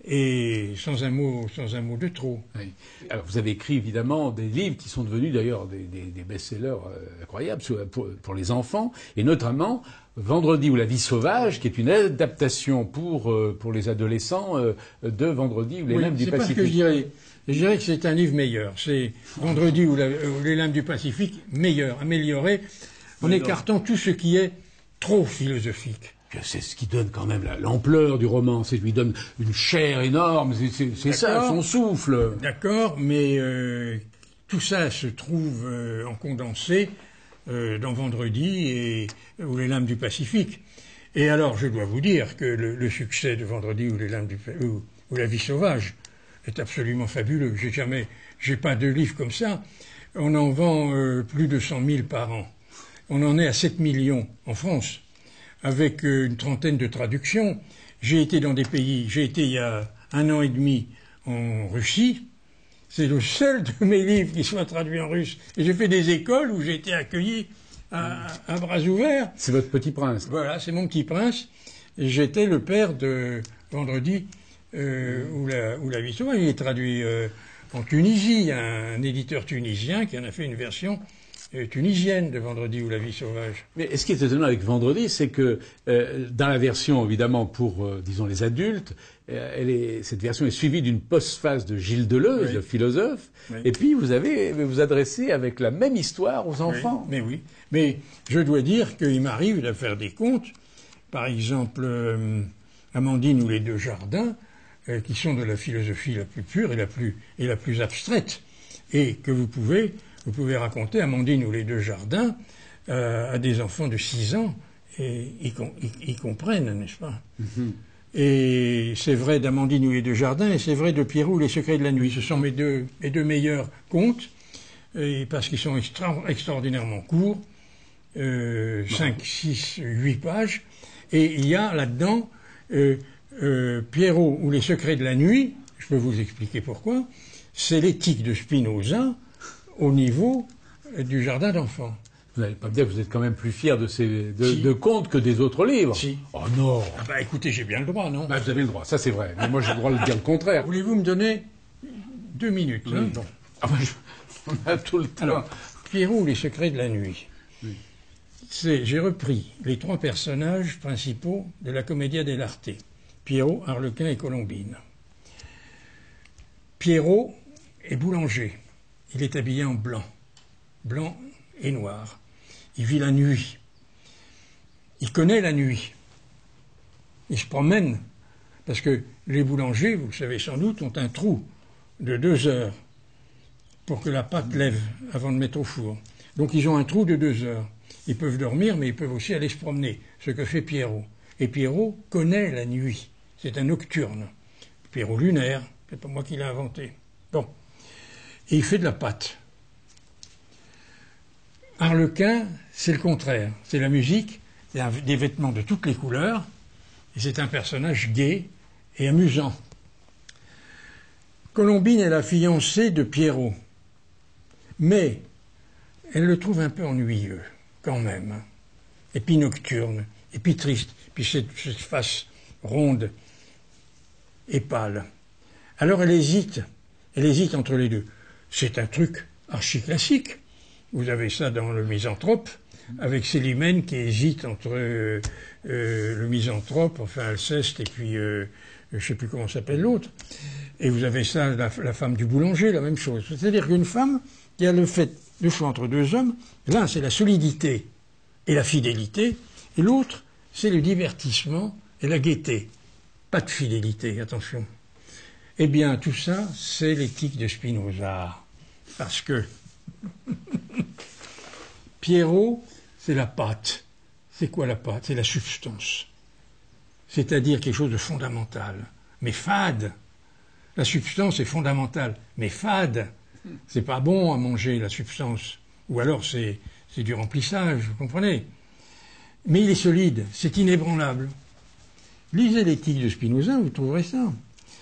S2: et sans un mot, sans un mot de trop.
S3: Oui. Alors, vous avez écrit évidemment des livres qui sont devenus d'ailleurs des, des, des best-sellers euh, incroyables sur- pour, pour les enfants, et notamment Vendredi ou la vie sauvage, qui est une adaptation pour, euh, pour les adolescents euh, de Vendredi ou les
S2: Oui,
S3: lames du
S2: c'est pas ce
S3: Pacifique.
S2: que je dirais. Je dirais que c'est un livre meilleur. C'est Vendredi ou, la- ou les lames du Pacifique, meilleur, amélioré, en
S3: Mais non.
S2: écartant tout ce qui est trop philosophique.
S3: Que C'est ce qui donne quand même la- l'ampleur du roman, c'est lui donne une chair énorme, c'est- c'est c'est ça,
S2: D'accord.
S3: son souffle.
S2: D'accord, mais euh, tout ça se trouve euh, en condensé euh, dans Vendredi et ou les lames du Pacifique. Et alors, je dois vous dire que le, le succès de Vendredi ou les lames du Pa- ou, ou la vie sauvage est absolument fabuleux. J'ai jamais, j'ai pas de livre comme ça. On en vend euh, plus de cent mille par an. On en est à sept millions en France, avec euh, une trentaine de traductions. J'ai été dans des pays, j'ai été il y a un an et demi en Russie. C'est le seul de mes livres qui soit traduit en russe. Et j'ai fait des écoles où j'ai été accueilli à, à bras ouverts.
S3: C'est votre petit prince.
S2: Voilà, c'est mon petit prince. Et j'étais le père de Vendredi euh, ou, la, ou la vie sauvage. Il est traduit euh, en Tunisie. Il y a un éditeur tunisien qui en a fait une version euh, tunisienne de Vendredi ou la vie sauvage.
S3: Mais ce qui est étonnant avec Vendredi, c'est que euh, dans la version, évidemment, pour, euh, disons, les adultes, euh, elle est, cette version est suivie d'une postface de Gilles Deleuze,
S2: Oui.
S3: le philosophe,
S2: Oui.
S3: et puis vous avez vous adressez avec la même histoire aux enfants.
S2: Oui, mais oui. Mais je dois dire qu'il m'arrive de faire des contes. Par exemple, euh, Amandine ou les deux jardins, euh, qui sont de la philosophie la plus pure et la plus, et la plus abstraite. Et que vous pouvez, vous pouvez raconter Amandine ou les deux jardins euh, à des enfants de six ans et ils, com- ils- ils comprennent, n'est-ce pas?
S3: Mhm.
S2: Et c'est vrai d'Amandine ou les deux jardins et c'est vrai de Pierrot, les secrets de la nuit. Ce sont mes deux, mes deux meilleurs contes, et parce qu'ils sont extra- extraordinairement courts euh, cinq, six, huit pages, et il y a là-dedans euh, euh, Pierrot ou les secrets de la nuit, je peux vous expliquer pourquoi, c'est l'éthique de Spinoza au niveau euh, du jardin d'enfants.
S3: Vous n'allez pas me dire que vous êtes quand même plus fier de ces de,
S2: Si.
S3: de contes que des autres livres.
S2: Si.
S3: Oh non.
S2: Ah bah écoutez, j'ai bien le droit, non?
S3: Bah, vous avez le droit, ça c'est vrai. Mais moi j'ai le droit de dire le contraire.
S2: Voulez-vous me donner deux minutes hein?
S3: Oui.
S2: Bon.
S3: Ah, bah, je- on a tout le temps.
S2: Alors, Pierrot ou les secrets de la nuit.
S3: Oui.
S2: C'est, j'ai repris les trois personnages principaux de la Commedia dell'arte. Pierrot, Arlequin et Colombine. Pierrot est boulanger. Il est habillé en blanc. Blanc et noir. Il vit la nuit. Il connaît la nuit. Il se promène. Parce que les boulangers, vous le savez sans doute, ont un trou de deux heures pour que la pâte lève avant de mettre au four. Donc ils ont un trou de deux heures. Ils peuvent dormir, mais ils peuvent aussi aller se promener, ce que fait Pierrot. Et Pierrot connaît la nuit. C'est un nocturne. Pierrot lunaire, c'est pas moi qui l'ai inventé. Bon. Et il fait de la pâte. Arlequin, c'est le contraire. C'est la musique, c'est un, des vêtements de toutes les couleurs, et c'est un personnage gai et amusant. Colombine est la fiancée de Pierrot. Mais elle le trouve un peu ennuyeux, quand même. Et puis nocturne, et puis triste, puis cette, cette face ronde et pâle. Alors elle hésite, elle hésite entre les deux. C'est un truc archi-classique. Vous avez ça dans Le Misanthrope, avec Célimène qui hésite entre euh, euh, le misanthrope, enfin Alceste, et puis euh, je ne sais plus comment s'appelle l'autre. Et vous avez ça, la, la femme du boulanger, la même chose. C'est-à-dire qu'une femme qui a le fait le choix entre deux hommes, l'un c'est la solidité et la fidélité, et l'autre c'est le divertissement et la gaieté. Pas de fidélité, attention. Eh bien, tout ça, c'est l'éthique de Spinoza. Parce que Pierrot, c'est la pâte. C'est quoi la pâte? C'est la substance. C'est-à-dire quelque chose de fondamental, mais fade. La substance est fondamentale, mais fade. C'est pas bon à manger, la substance. Ou alors c'est, c'est du remplissage, vous comprenez? Mais il est solide, c'est inébranlable. Lisez l'éthique de Spinoza, vous trouverez ça.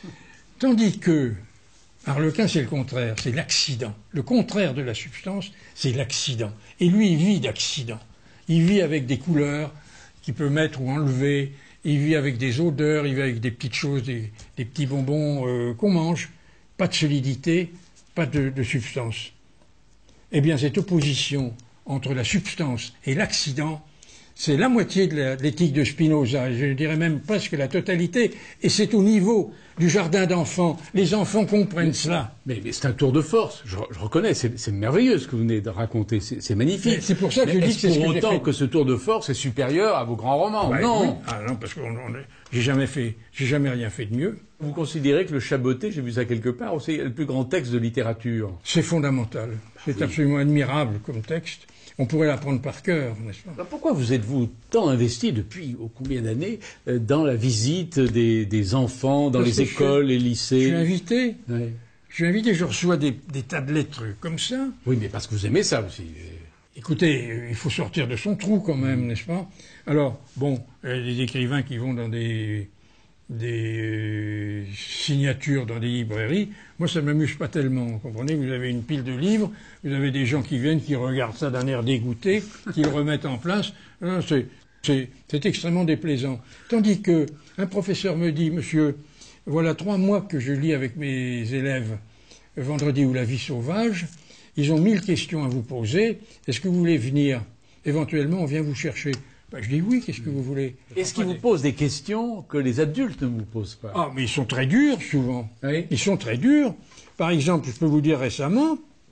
S2: Tandis que Arlequin, c'est le contraire, c'est l'accident. Le contraire de la substance, c'est l'accident. Et lui, il vit d'accident. Il vit avec des couleurs qu'il peut mettre ou enlever. Il vit avec des odeurs, il vit avec des petites choses, des, des petits bonbons euh, qu'on mange. Pas de solidité, pas de, de substance. Eh bien, cette opposition entre la substance et l'accident, c'est la moitié de, la, de l'éthique de Spinoza, je dirais même presque la totalité, et c'est au niveau du jardin d'enfants. Les enfants comprennent cela.
S3: Mais, mais c'est un tour de force, je, je reconnais, c'est, c'est merveilleux ce que vous venez de raconter, c'est, c'est magnifique. Mais
S2: c'est pour ça que
S3: mais
S2: je dis que c'est ce que
S3: pour
S2: j'ai
S3: autant
S2: fait.
S3: que ce tour de force est supérieur à vos grands romans,
S2: Ouais,
S3: non
S2: oui. Ah non, parce que on, on, j'ai jamais fait, j'ai jamais rien fait de mieux.
S3: Vous considérez que le Chaboté, j'ai vu ça quelque part, c'est le plus grand texte de littérature?
S2: C'est fondamental, c'est oui. absolument admirable comme texte. On pourrait l'apprendre par cœur, n'est-ce pas?
S3: Alors pourquoi vous êtes-vous tant investi depuis oh, combien d'années euh, dans la visite des, des enfants, dans Parce les écoles, je, les lycées?
S2: Je suis invité.
S3: Oui.
S2: Je suis invité, je reçois des, des tas de lettres comme ça.
S3: Oui, mais parce que vous aimez ça aussi.
S2: Écoutez, il faut sortir de son trou quand même, n'est-ce pas? Alors, bon, euh, des écrivains qui vont dans des, des euh, signatures dans des librairies, moi ça ne m'amuse pas tellement, vous comprenez? Vous avez une pile de livres, vous avez des gens qui viennent, qui regardent ça d'un air dégoûté, qui le remettent en place, non, c'est, c'est, c'est extrêmement déplaisant. Tandis que un professeur me dit, monsieur, voilà trois mois que je lis avec mes élèves Vendredi ou la vie sauvage, ils ont mille questions à vous poser, est-ce que vous voulez venir? Éventuellement, on vient vous chercher. Ben, je dis oui, qu'est-ce que vous voulez?
S3: Est-ce qu'ils vous posent des questions que les adultes ne vous posent pas?
S2: Ah, mais ils sont très durs, souvent.
S3: Oui.
S2: Ils sont très durs. Par exemple, je peux vous dire récemment,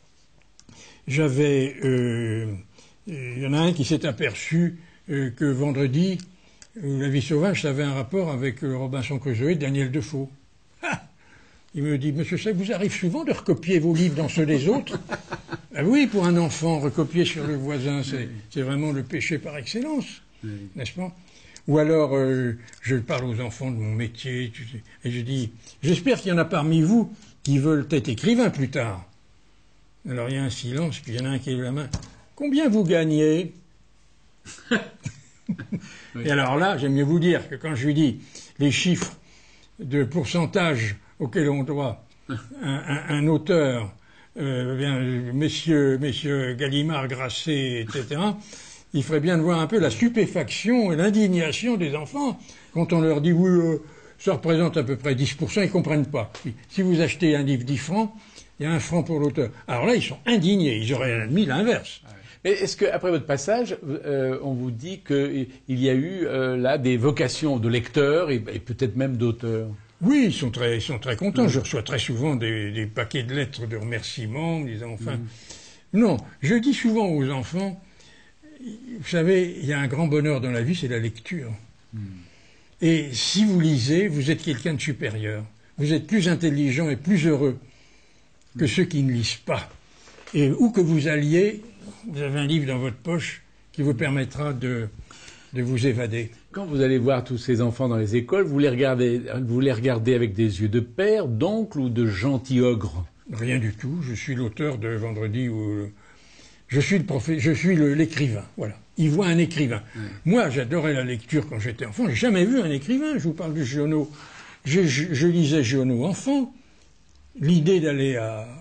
S2: j'avais... Euh, il y en a un qui s'est aperçu euh, que vendredi, euh, la vie sauvage, ça avait un rapport avec euh, Robinson Crusoe et Daniel Defoe. Ah, il me dit, monsieur, ça vous arrive souvent de recopier vos livres dans ceux des autres? Ah oui, pour un enfant, recopier sur le voisin, c'est, c'est vraiment le péché par excellence. Oui. N'est-ce pas? Ou alors, euh, je parle aux enfants de mon métier, et je dis, j'espère qu'il y en a parmi vous qui veulent être écrivains plus tard. Alors il y a un silence, puis il y en a un qui lève la main. Combien vous gagnez? Oui. Et alors là, j'aime mieux vous dire que quand je lui dis les chiffres de pourcentage auxquels on doit un, un, un auteur, euh, bien, messieurs, messieurs Gallimard, Grasset, et cetera, il ferait bien de voir un peu la stupéfaction et l'indignation des enfants quand on leur dit oui, euh, ça représente à peu près dix pour cent, ils comprennent pas. Si vous achetez un livre dix francs, il y a un franc pour l'auteur. Alors là, ils sont indignés, ils auraient admis l'inverse.
S3: Mais est-ce qu'après votre passage, euh, on vous dit qu'il y a eu euh, là des vocations de lecteurs et, et peut-être même d'auteurs?
S2: Oui, ils sont très, ils sont très contents. Mmh. Je reçois très souvent des, des paquets de lettres de remerciements, me disant enfin... Mmh. Non, je dis souvent aux enfants, vous savez, il y a un grand bonheur dans la vie, c'est la lecture. Mmh. Et si vous lisez, vous êtes quelqu'un de supérieur. Vous êtes plus intelligent et plus heureux que mmh. ceux qui ne lisent pas. Et où que vous alliez, vous avez un livre dans votre poche qui vous permettra de, de vous évader.
S3: Quand vous allez voir tous ces enfants dans les écoles, vous les regardez, vous les regardez avec des yeux de père, d'oncle ou de gentil ogre?
S2: Rien du tout. Je suis l'auteur de Vendredi où je suis le prophète, je suis le, l'écrivain. Voilà. Il voit un écrivain. Oui. Moi, j'adorais la lecture quand j'étais enfant. J'ai jamais vu un écrivain. Je vous parle de Giono. Je, je, je lisais Giono enfant. L'idée d'aller à, à,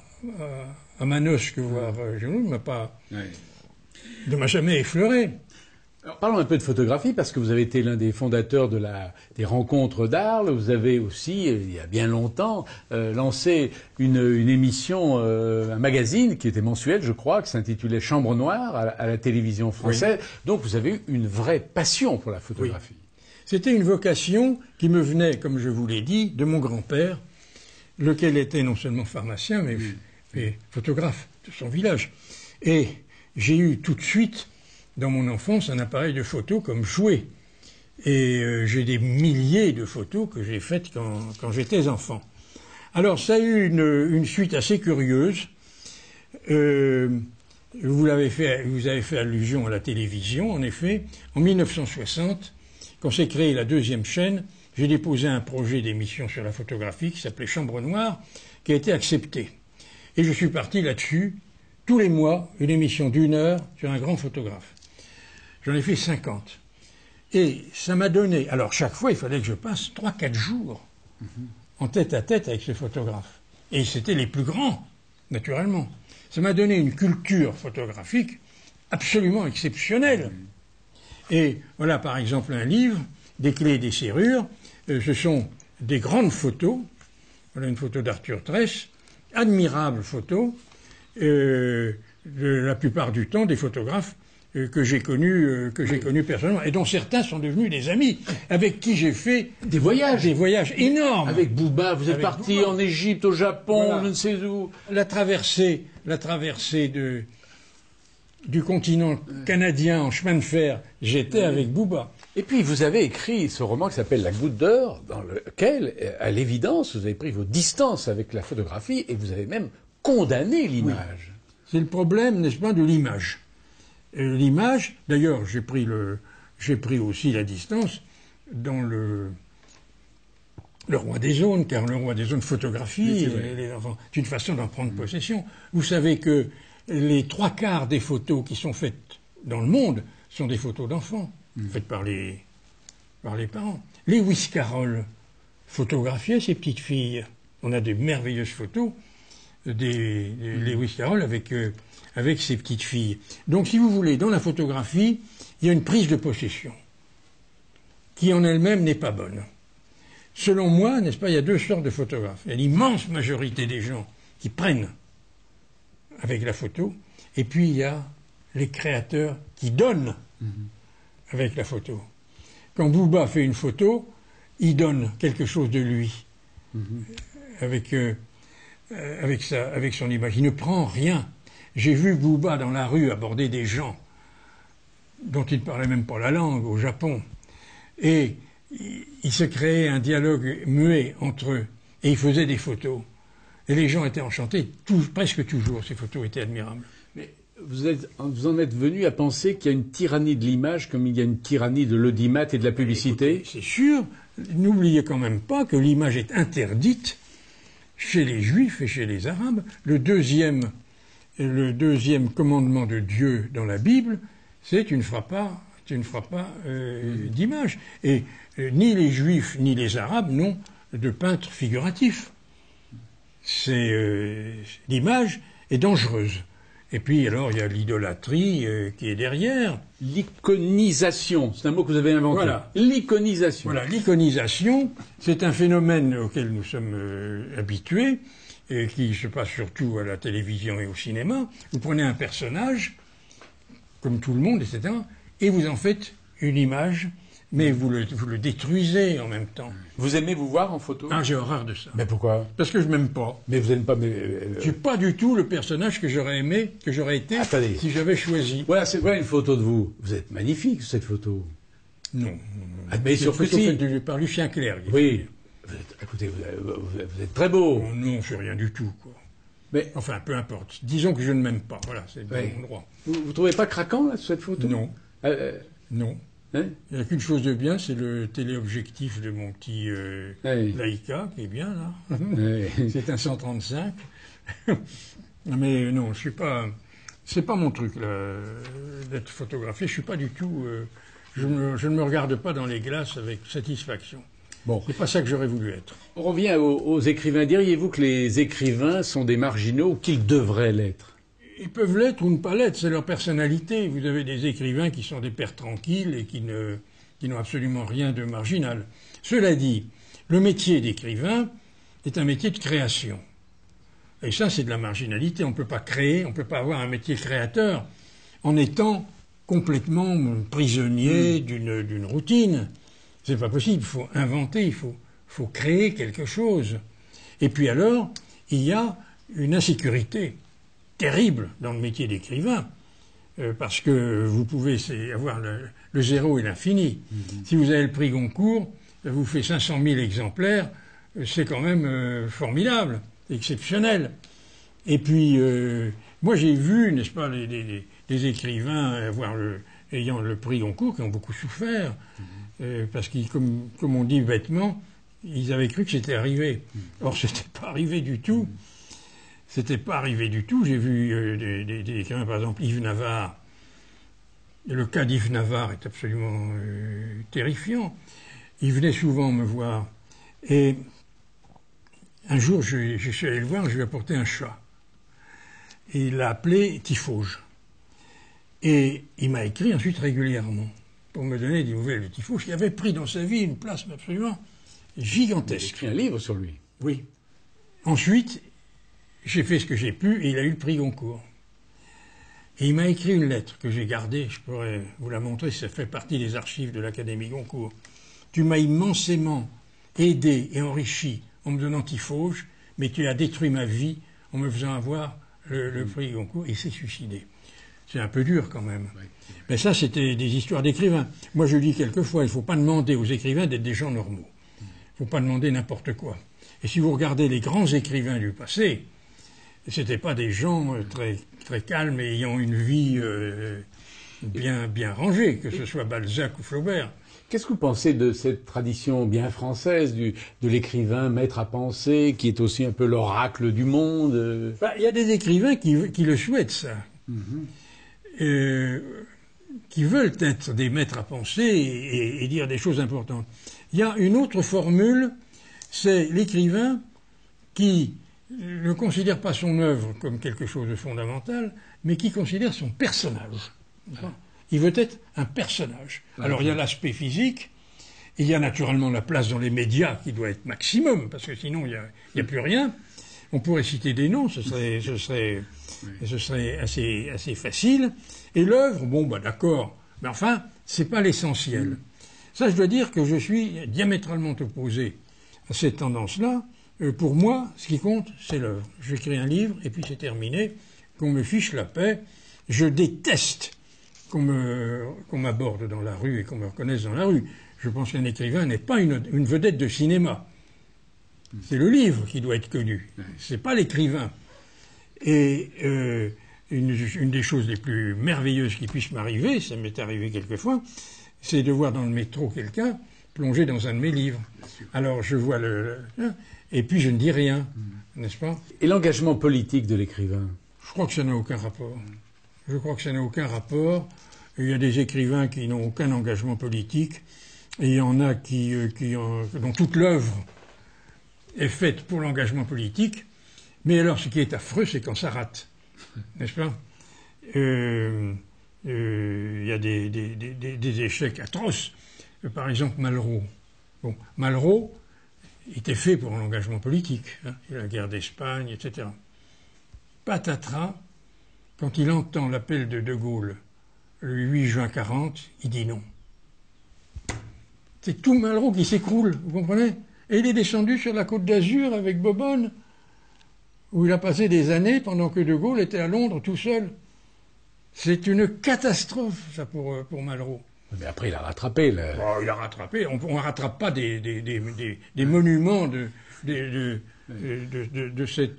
S2: à Manosque voir oui. Giono ne m'a pas, oui. ne m'a jamais effleuré.
S3: Alors, parlons un peu de photographie, parce que vous avez été l'un des fondateurs de la, des rencontres d'Arles. Vous avez aussi, il y a bien longtemps, euh, lancé une, une émission, euh, un magazine qui était mensuel, je crois, qui s'intitulait Chambre Noire, à, à la télévision française. Oui. Donc vous avez eu une vraie passion pour la photographie. Oui.
S2: C'était une vocation qui me venait, comme je vous l'ai dit, de mon grand-père, lequel était non seulement pharmacien, mais, oui. mais photographe de son village. Et j'ai eu tout de suite... dans mon enfance, un appareil de photo comme jouet. Et euh, j'ai des milliers de photos que j'ai faites quand, quand j'étais enfant. Alors, ça a eu une, une suite assez curieuse. Euh, vous l'avez fait, vous avez fait allusion à la télévision. En effet, en mille neuf cent soixante, quand s'est créée la deuxième chaîne, j'ai déposé un projet d'émission sur la photographie qui s'appelait Chambre Noire, qui a été accepté. Et je suis parti là-dessus, tous les mois, une émission d'une heure sur un grand photographe. J'en ai fait cinquante. Et ça m'a donné... Alors, chaque fois, il fallait que je passe trois quatre jours mm-hmm. en tête à tête avec ce photographe. Et c'était les plus grands, naturellement. Ça m'a donné une culture photographique absolument exceptionnelle. Mm-hmm. Et voilà, par exemple, un livre, Des clés et des serrures. Euh, ce sont des grandes photos. Voilà une photo d'Arthur Tress. Admirable photo. Euh, de, la plupart du temps, des photographes que j'ai connu, euh, que j'ai connu personnellement, et dont certains sont devenus des amis, avec qui j'ai fait
S3: des voyages,
S2: des voyages énormes.
S3: Avec Bouba, vous êtes parti en Égypte, au Japon, voilà. Je ne sais où.
S2: La traversée, la traversée de, du continent canadien en chemin de fer, j'étais oui. avec Bouba.
S3: Et puis vous avez écrit ce roman qui s'appelle La Goutte d'Or, dans lequel, à l'évidence, vous avez pris vos distances avec la photographie et vous avez même condamné l'image.
S2: Oui. C'est le problème, n'est-ce pas, de l'image. L'image, d'ailleurs, j'ai pris le, j'ai pris aussi la distance dans le, le Roi des Zones, car le Roi des Zones photographie, oui, les enfants, c'est une façon d'en prendre mmh. possession. Vous savez que les trois quarts des photos qui sont faites dans le monde sont des photos d'enfants, mmh. faites par les, par les parents. Lewis Carroll photographiait ces petites filles. On a de merveilleuses photos des, des mmh. Lewis Carroll avec euh, avec ces petites filles. Donc, si vous voulez, dans la photographie, il y a une prise de possession qui, en elle-même, n'est pas bonne. Selon moi, n'est-ce pas, il y a deux sortes de photographes. Il y a l'immense majorité des gens qui prennent avec la photo, et puis il y a les créateurs qui donnent mmh. avec la photo. Quand Bouba fait une photo, il donne quelque chose de lui mmh. avec, euh, avec, sa, avec son image. Il ne prend rien. J'ai vu Bouba dans la rue aborder des gens dont il ne parlait même pas la langue, au Japon. Et il se créait un dialogue muet entre eux. Et il faisait des photos. Et les gens étaient enchantés. Tout, presque toujours, ces photos étaient admirables.
S3: Mais vous, êtes, vous en êtes venu à penser qu'il y a une tyrannie de l'image comme il y a une tyrannie de l'audimat et de la publicité?
S2: C'est sûr. N'oubliez quand même pas que l'image est interdite chez les Juifs et chez les Arabes. Le deuxième... Le deuxième commandement de Dieu dans la Bible, c'est « tu ne feras pas tu ne feras pas euh, d'image. Et euh, ni les Juifs ni les Arabes n'ont de peintres figuratifs. C'est euh, l'image est dangereuse. Et puis alors il y a l'idolâtrie euh, qui est derrière.
S3: L'iconisation, c'est un mot que vous avez inventé.
S2: Voilà.
S3: L'iconisation.
S2: Voilà, l'iconisation, c'est un phénomène auquel nous sommes euh, habitués, et qui se passe surtout à la télévision et au cinéma. Vous prenez un personnage, comme tout le monde, et cetera, et vous en faites une image, mais vous le, vous le détruisez en même temps.
S3: Vous aimez vous voir en photo?
S2: Ah, j'ai horreur de ça.
S3: Mais pourquoi?
S2: Parce que je m'aime pas.
S3: Mais vous n'aimez pas... Mais, euh,
S2: Je suis pas du tout le personnage que j'aurais aimé, que j'aurais été,
S3: Attendez.
S2: si j'avais choisi.
S3: Voilà, c'est voilà une photo de vous. Vous êtes magnifique, cette photo.
S2: Non.
S3: Ah, mais
S2: C'est
S3: sur
S2: une photo
S3: si.
S2: faite de- par Lucien Clerc.
S3: Oui. Vous êtes, écoutez, vous, vous- vous êtes très beau.
S2: Oh, non, c'est rien du tout, quoi.
S3: Mais
S2: Enfin, peu importe. Disons que je ne m'aime pas. Voilà, c'est
S3: Oui.
S2: mon droit.
S3: vous, vous trouvez pas craquant, là, cette photo?
S2: Non.
S3: Euh,
S2: Non.
S3: euh, hein?
S2: Il n'y a qu'une chose de bien, c'est le téléobjectif de mon petit euh,
S3: Oui.
S2: Leica, qui est bien, là.
S3: Oui.
S2: C'est un cent trente-cinq. Mais non, je suis pas... C'est pas mon truc, là, euh, d'être photographié. Je suis pas du tout... euh, je, me- je ne me regarde pas dans les glaces avec satisfaction.
S3: Bon,
S2: C'est pas ça que j'aurais voulu être.
S3: on revient aux, aux écrivains. Diriez-vous que les écrivains sont des marginaux ou qu'ils devraient l'être?
S2: Ils peuvent l'être ou ne pas l'être, c'est leur personnalité. Vous avez des écrivains qui sont des pères tranquilles et qui ne, qui n'ont absolument rien de marginal. Cela dit, le métier d'écrivain est un métier de création. Et ça, c'est de la marginalité. On ne peut pas créer, on ne peut pas avoir un métier créateur en étant complètement prisonnier d'une, d'une routine. C'est pas possible. Il faut inventer, il faut, faut créer quelque chose. Et puis alors, il y a une insécurité terrible dans le métier d'écrivain, euh, parce que vous pouvez c'est, avoir le, le zéro et l'infini. Mm-hmm. Si vous avez le prix Goncourt, ça vous fait cinq cent mille exemplaires, euh, c'est quand même euh, formidable, exceptionnel. Et puis, euh, moi j'ai vu, n'est-ce pas, les, les, les écrivains avoir le, ayant le prix Goncourt qui ont beaucoup souffert, mm-hmm. euh, parce qu'ils, comme, comme on dit bêtement, ils avaient cru que c'était arrivé. Mm-hmm. Or, c'était pas arrivé du tout. Mm-hmm. C'était pas arrivé du tout. J'ai vu euh, des, des, des écrivains, par exemple Yves Navarre. Et le cas d'Yves Navarre est absolument euh, terrifiant. Il venait souvent me voir. Et un jour, je, je suis allé le voir, je lui ai apporté un chat. Et il l'a appelé Tifauge. Et il m'a écrit ensuite régulièrement pour me donner des nouvelles de Tifauge, qui avait pris dans sa vie une place absolument gigantesque.
S3: Il a écrit un livre sur lui.
S2: Oui. Ensuite, j'ai fait ce que j'ai pu et il a eu le prix Goncourt. Et il m'a écrit une lettre que j'ai gardée, je pourrais vous la montrer, ça fait partie des archives de l'Académie Goncourt. Tu m'as immensément aidé et enrichi en me donnant Tifauge, mais tu as détruit ma vie en me faisant avoir le, le prix Goncourt et s'est suicidé. C'est un peu dur quand même. Oui. Mais ça, c'était des histoires d'écrivains. Moi, je dis quelquefois, il ne faut pas demander aux écrivains d'être des gens normaux. Il ne faut pas demander n'importe quoi. Et si vous regardez les grands écrivains du passé, c'était pas des gens très, très calmes et ayant une vie euh, bien, bien rangée, que ce soit Balzac ou Flaubert.
S3: Qu'est-ce que vous pensez de cette tradition bien française du, de l'écrivain maître à penser, qui est aussi un peu l'oracle du monde?
S2: Bah, il y a des écrivains qui, qui le souhaitent, ça. Mm-hmm. Euh, qui veulent être des maîtres à penser et, et, et dire des choses importantes. Il y a une autre formule, c'est l'écrivain qui ne considère pas son œuvre comme quelque chose de fondamental, mais qui considère son personnage. Il veut être un personnage. Alors il y a l'aspect physique, et il y a naturellement la place dans les médias qui doit être maximum, parce que sinon il n'y a, il y a plus rien. On pourrait citer des noms, ce serait, ce serait, ce serait assez, assez facile. Et l'œuvre, bon, bah d'accord, mais enfin, c'est pas l'essentiel. Ça, je dois dire que je suis diamétralement opposé à cette tendance-là. Euh, pour moi, ce qui compte, c'est l'œuvre. J'écris un livre, et puis c'est terminé. Qu'on me fiche la paix. Je déteste qu'on me, qu'on m'aborde dans la rue et qu'on me reconnaisse dans la rue. Je pense qu'un écrivain n'est pas une, une vedette de cinéma. C'est le livre qui doit être connu. C'est pas l'écrivain. Et euh, une, une des choses les plus merveilleuses qui puissent m'arriver, ça m'est arrivé quelquefois, c'est de voir dans le métro quelqu'un plonger dans un de mes livres. Alors je vois le... le et puis je ne dis rien, mmh. n'est-ce pas?
S3: Et l'engagement politique de l'écrivain?
S2: Je crois que ça n'a aucun rapport. Je crois que ça n'a aucun rapport. il y a des écrivains qui n'ont aucun engagement politique, et il y en a qui, euh, qui ont, dont toute l'œuvre est faite pour l'engagement politique. Mais alors, ce qui est affreux, c'est quand ça rate, n'est-ce pas? euh, euh, Il y a des, des, des, des échecs atroces. Par exemple, Malraux. Bon, Malraux était fait pour l'engagement politique, hein, la guerre d'Espagne, et cetera. Patatras, quand il entend l'appel de De Gaulle, le huit juin quarante, il dit non. C'est tout Malraux qui s'écroule, vous comprenez? Et il est descendu sur la Côte d'Azur avec Bobonne, où il a passé des années pendant que De Gaulle était à Londres tout seul. C'est une catastrophe, ça, pour, pour Malraux.
S3: Mais après, il a rattrapé. Le...
S2: Oh, il a rattrapé. On ne rattrape pas des, des, des, des, des monuments de, de, de, de, de, de, cette,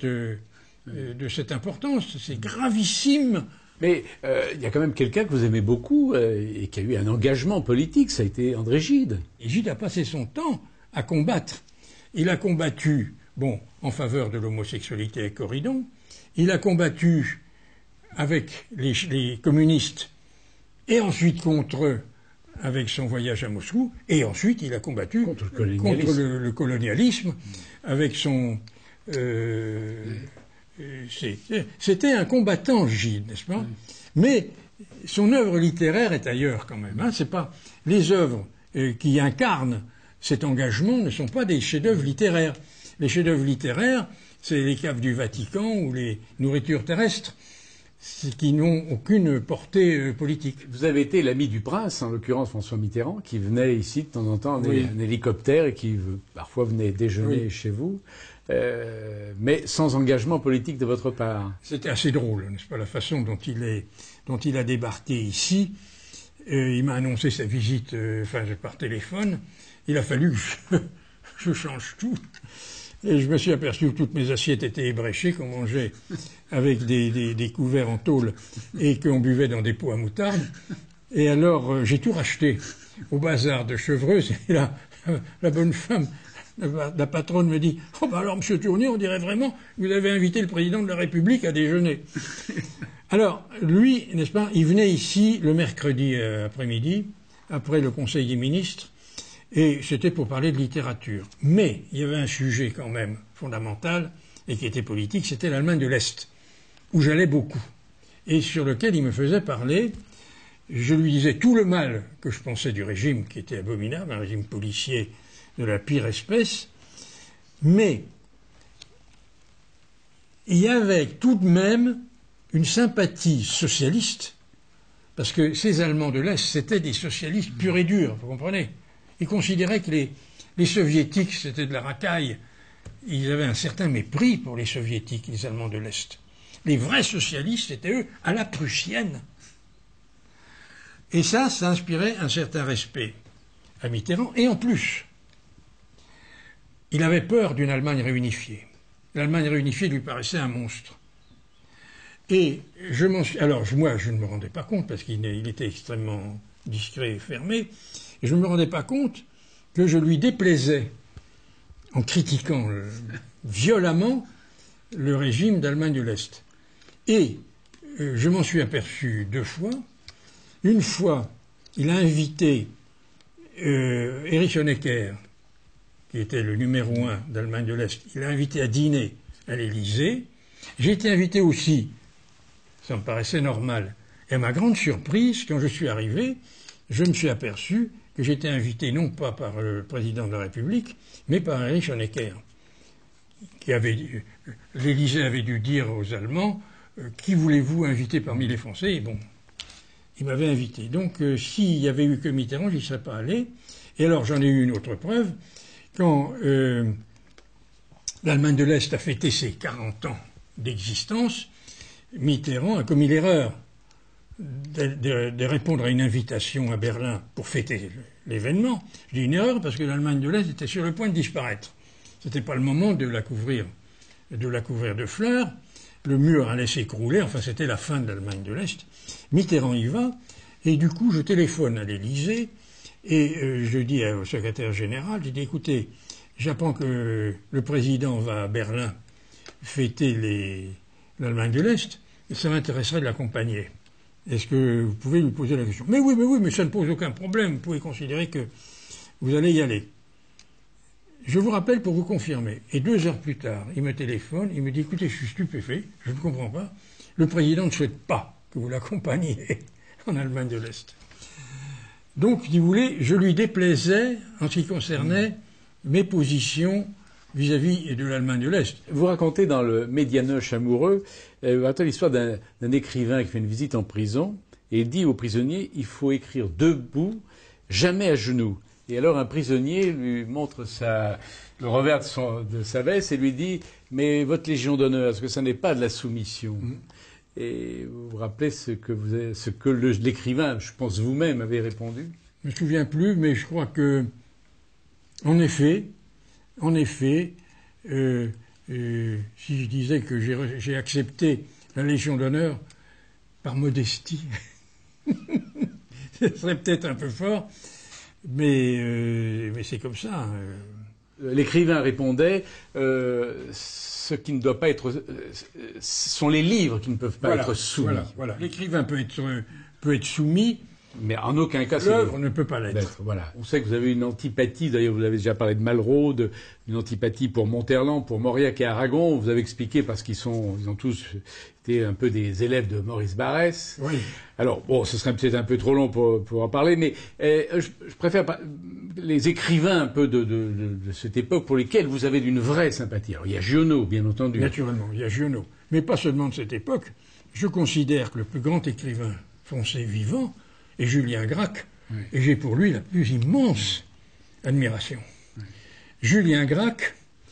S2: de cette importance. C'est gravissime.
S3: Mais euh, il y a quand même quelqu'un que vous aimez beaucoup euh, et qui a eu un engagement politique, ça a été André Gide.
S2: Et Gide a passé son temps à combattre. Il a combattu, bon, en faveur de l'homosexualité avec Corydon. Il a combattu avec les, les communistes et ensuite contre eux avec son voyage à Moscou. Et ensuite, il a combattu
S3: contre le colonialisme,
S2: contre le, le colonialisme avec son... Euh, C'était un combattant, Gide, n'est-ce pas? Mais son œuvre littéraire est ailleurs quand même. Hein. C'est pas les œuvres euh, qui incarnent cet engagement ne sont pas des chefs-d'œuvre littéraires. Les chefs-d'œuvre littéraires, c'est les caves du Vatican ou les nourritures terrestres, qui n'ont aucune portée euh, politique.
S3: Vous avez été l'ami du prince, en l'occurrence François Mitterrand, qui venait ici de temps en temps en oui. un hélicoptère et qui parfois venait déjeuner oui. chez vous. Euh, mais sans engagement politique de votre part.
S2: C'était assez drôle, n'est-ce pas, la façon dont il, est, dont il a débarqué ici. Euh, il m'a annoncé sa visite euh, enfin, par téléphone. Il a fallu que je, je change tout. Et je me suis aperçu que toutes mes assiettes étaient ébréchées, qu'on mangeait avec des, des, des couverts en tôle et qu'on buvait dans des pots à moutarde. Et alors, euh, j'ai tout racheté au bazar de Chevreuse. Et là, la bonne femme... La patronne me dit « Oh ben alors, monsieur Tournier, on dirait vraiment que vous avez invité le président de la République à déjeuner. » Alors, lui, n'est-ce pas, il venait ici le mercredi euh, après-midi, après le Conseil des ministres, et c'était pour parler de littérature. Mais il y avait un sujet quand même fondamental, et qui était politique, c'était l'Allemagne de l'Est, où j'allais beaucoup, et sur lequel il me faisait parler. Je lui disais tout le mal que je pensais du régime, qui était abominable, un régime policier de la pire espèce, mais il y avait tout de même une sympathie socialiste, parce que ces Allemands de l'Est, c'était des socialistes purs et durs, vous comprenez? Ils considéraient que les, les soviétiques, c'était de la racaille. Ils avaient un certain mépris pour les soviétiques, les Allemands de l'Est. Les vrais socialistes, c'était eux, à la prussienne. Et ça, ça inspirait un certain respect à Mitterrand, et en plus, il avait peur d'une Allemagne réunifiée. L'Allemagne réunifiée lui paraissait un monstre. Et je m'en suis... Alors, moi, je ne me rendais pas compte, parce qu'il il était extrêmement discret et fermé, et je ne me rendais pas compte que je lui déplaisais, en critiquant le... violemment le régime d'Allemagne de l'Est. Et euh, je m'en suis aperçu deux fois. Une fois, il a invité euh, Erich Honecker, qui était le numéro un d'Allemagne de l'Est, il l'a invité à dîner à l'Élysée. J'ai été invité aussi, ça me paraissait normal. Et à ma grande surprise, quand je suis arrivé, je me suis aperçu que j'étais invité non pas par le président de la République, mais par Erich Honecker, qui avait, l'Élysée avait dû dire aux Allemands, euh, qui voulez-vous inviter parmi les Français? Et bon, il m'avait invité. Donc, euh, s'il y avait eu que Mitterrand, je n'y serais pas allé. Et alors, j'en ai eu une autre preuve. Quand euh, l'Allemagne de l'Est a fêté ses quarante ans d'existence, Mitterrand a commis l'erreur de, de, de répondre à une invitation à Berlin pour fêter l'événement. Je dis une erreur parce que l'Allemagne de l'Est était sur le point de disparaître. C'était pas le moment de la couvrir, de la couvrir de fleurs. Le mur allait s'écrouler, enfin c'était la fin de l'Allemagne de l'Est. Mitterrand y va, et du coup je téléphone à l'Élysée, et euh, je dis au secrétaire général, je dis écoutez, j'apprends que le président va à Berlin fêter les, l'Allemagne de l'Est, et ça m'intéresserait de l'accompagner. Est-ce que vous pouvez lui poser la question? Mais oui, mais oui, mais ça ne pose aucun problème. Vous pouvez considérer que vous allez y aller. Je vous rappelle pour vous confirmer. Et deux heures plus tard, il me téléphone, il me dit, écoutez, je suis stupéfait, je ne comprends pas. Le président ne souhaite pas que vous l'accompagniez en Allemagne de l'Est. Donc, si vous voulez, je lui déplaisais en ce qui concernait mes positions vis-à-vis de l'Allemagne de l'Est.
S3: Vous racontez dans le Médianoche amoureux, euh, vous racontez l'histoire d'un, d'un écrivain qui fait une visite en prison et il dit aux prisonniers, il faut écrire debout, jamais à genoux. Et alors un prisonnier lui montre sa, le revers de, son, de sa veste et lui dit, mais votre Légion d'honneur, est-ce que ça n'est pas de la soumission? Mmh. Et vous vous rappelez ce que, vous avez, ce que le, l'écrivain, je pense vous-même, avait répondu?
S2: Je ne me souviens plus, mais je crois que, en effet, en effet, euh, euh, si je disais que j'ai, j'ai accepté la Légion d'honneur par modestie, ce serait peut-être un peu fort, mais, euh, mais c'est comme ça.
S3: Euh. L'écrivain répondait euh, ce qui ne doit pas être, euh, ce sont les livres qui ne peuvent pas
S2: voilà,
S3: être soumis.
S2: Voilà, voilà. L'écrivain peut être, peut être soumis,
S3: mais en aucun cas,
S2: l'œuvre ne peut pas l'être.
S3: l'être. Voilà. On sait que vous avez une antipathie, d'ailleurs vous avez déjà parlé de Malraux, de, une antipathie pour Monterland, pour Mauriac et Aragon. Vous avez expliqué parce qu'ils sont, ils ont tous été un peu des élèves de Maurice Barrès.
S2: Oui.
S3: Alors bon, ce serait peut-être un peu trop long pour, pour en parler, mais euh, je, je préfère pas, les écrivains un peu de, de, de, de cette époque pour lesquels vous avez d'une vraie sympathie. Alors il y a Giono, bien entendu.
S2: Naturellement, il y a Giono, mais pas seulement de cette époque. Je considère que le plus grand écrivain français vivant est Julien Gracq, oui. Et j'ai pour lui la plus immense admiration. Oui. Julien Gracq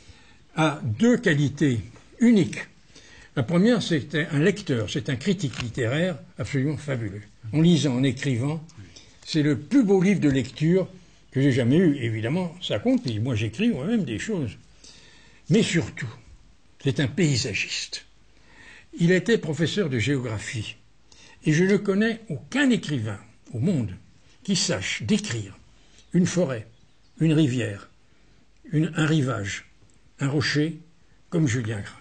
S2: a deux qualités uniques. La première, c'est un lecteur, c'est un critique littéraire absolument fabuleux. En lisant, en écrivant, c'est le plus beau livre de lecture que j'ai jamais eu. Évidemment, ça compte, et moi j'écris moi-même des choses. Mais surtout, c'est un paysagiste. Il était professeur de géographie, et je ne connais aucun écrivain au monde qui sache décrire une forêt, une rivière, une, un rivage, un rocher, comme Julien Gracq.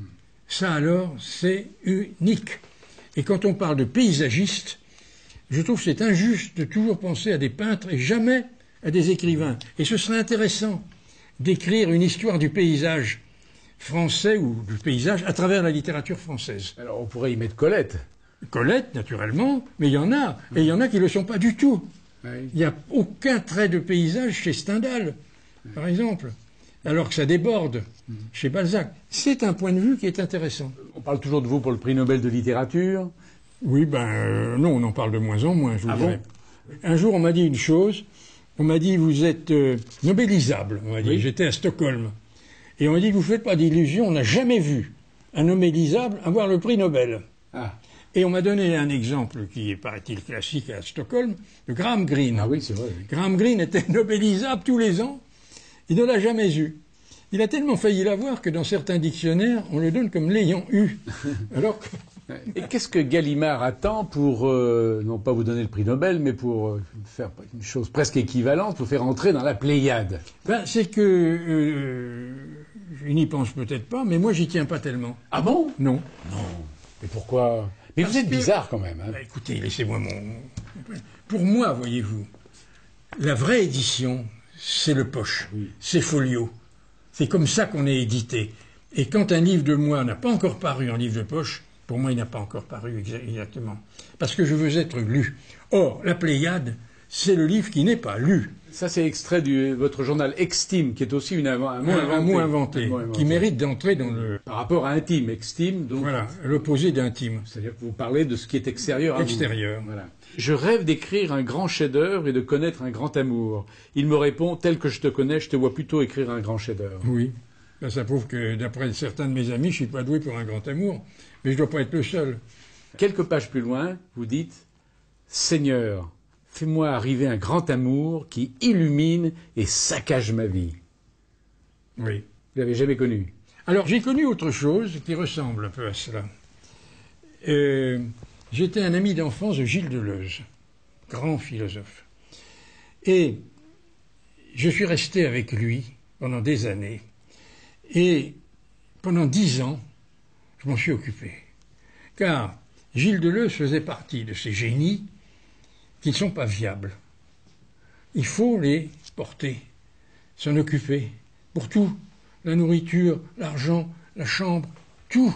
S2: Ça alors, c'est unique. Et quand on parle de paysagiste, je trouve que c'est injuste de toujours penser à des peintres et jamais à des écrivains. Et ce serait intéressant d'écrire une histoire du paysage français ou du paysage à travers la littérature française.
S3: Alors on pourrait y mettre Colette.
S2: Colette, naturellement, mais il y en a. Et il y en a qui ne le sont pas du tout. Oui. Il n'y a aucun trait de paysage chez Stendhal, oui. Par exemple, alors que ça déborde mmh. chez Balzac. C'est un point de vue qui est intéressant.
S3: On parle toujours de vous pour le prix Nobel de littérature?
S2: Oui, ben euh, non, on en parle de moins en moins, je vous
S3: ah
S2: dirais.
S3: Bon
S2: un jour, on m'a dit une chose. On m'a dit, vous êtes euh, nobélisable. On m'a dit,
S3: oui.
S2: J'étais à Stockholm. Et on m'a dit, vous ne faites pas d'illusions, on n'a jamais vu un nobélisable avoir le prix Nobel.
S3: Ah.
S2: Et on m'a donné un exemple qui est, paraît-il, classique à Stockholm, de Graham Greene.
S3: Ah oui, c'est vrai. Oui.
S2: Graham Greene était nobélisable tous les ans. Il ne l'a jamais eu. Il a tellement failli l'avoir que dans certains dictionnaires, on le donne comme l'ayant eu. Alors que...
S3: Et qu'est-ce que Gallimard attend pour, euh, non pas vous donner le prix Nobel, mais pour euh, faire une chose presque équivalente, pour faire entrer dans la Pléiade?
S2: Ben, c'est que... Euh, je n'y pense peut-être pas, mais moi, j'y tiens pas tellement.
S3: Ah bon?
S2: Non.
S3: Non. Et pourquoi? Mais Parce vous êtes que... bizarre quand même. Hein.
S2: Ben, écoutez, laissez-moi mon... Pour moi, voyez-vous, la vraie édition, c'est le poche, oui. C'est folio. C'est comme ça qu'on est édité. Et quand un livre de moi n'a pas encore paru en livre de poche, pour moi, il n'a pas encore paru exactement. Parce que je veux être lu. Or, la Pléiade, c'est le livre qui n'est pas lu.
S3: Ça, c'est extrait de votre journal Extime, qui est aussi une, un, mot
S2: un,
S3: inventé,
S2: un mot inventé, un mot inventé, qui mérite d'entrer dans le...
S3: Par rapport à intime, extime, donc...
S2: Voilà, l'opposé d'intime.
S3: C'est-à-dire que vous parlez de ce qui est extérieur à
S2: Extérieur.
S3: vous. Voilà. Je rêve d'écrire un grand chef-d'œuvre et de connaître un grand amour. Il me répond, tel que je te connais, je te vois plutôt écrire un grand chef-d'œuvre.
S2: Oui. Ben, ça prouve que, d'après certains de mes amis, je suis pas doué pour un grand amour. Mais je dois pas être le seul.
S3: Quelques pages plus loin, vous dites « Seigneur, fais-moi arriver un grand amour qui illumine et saccage ma vie. »
S2: Oui.
S3: Vous l'avez jamais connu?
S2: Alors, j'ai connu autre chose qui ressemble un peu à cela. Euh, j'étais un ami d'enfance de Gilles Deleuze, grand philosophe. Et je suis resté avec lui pendant des années. Et pendant dix ans, je m'en suis occupé. Car Gilles Deleuze faisait partie de ces génies qui ne sont pas viables. Il faut les porter, s'en occuper, pour tout. La nourriture, l'argent, la chambre, tout.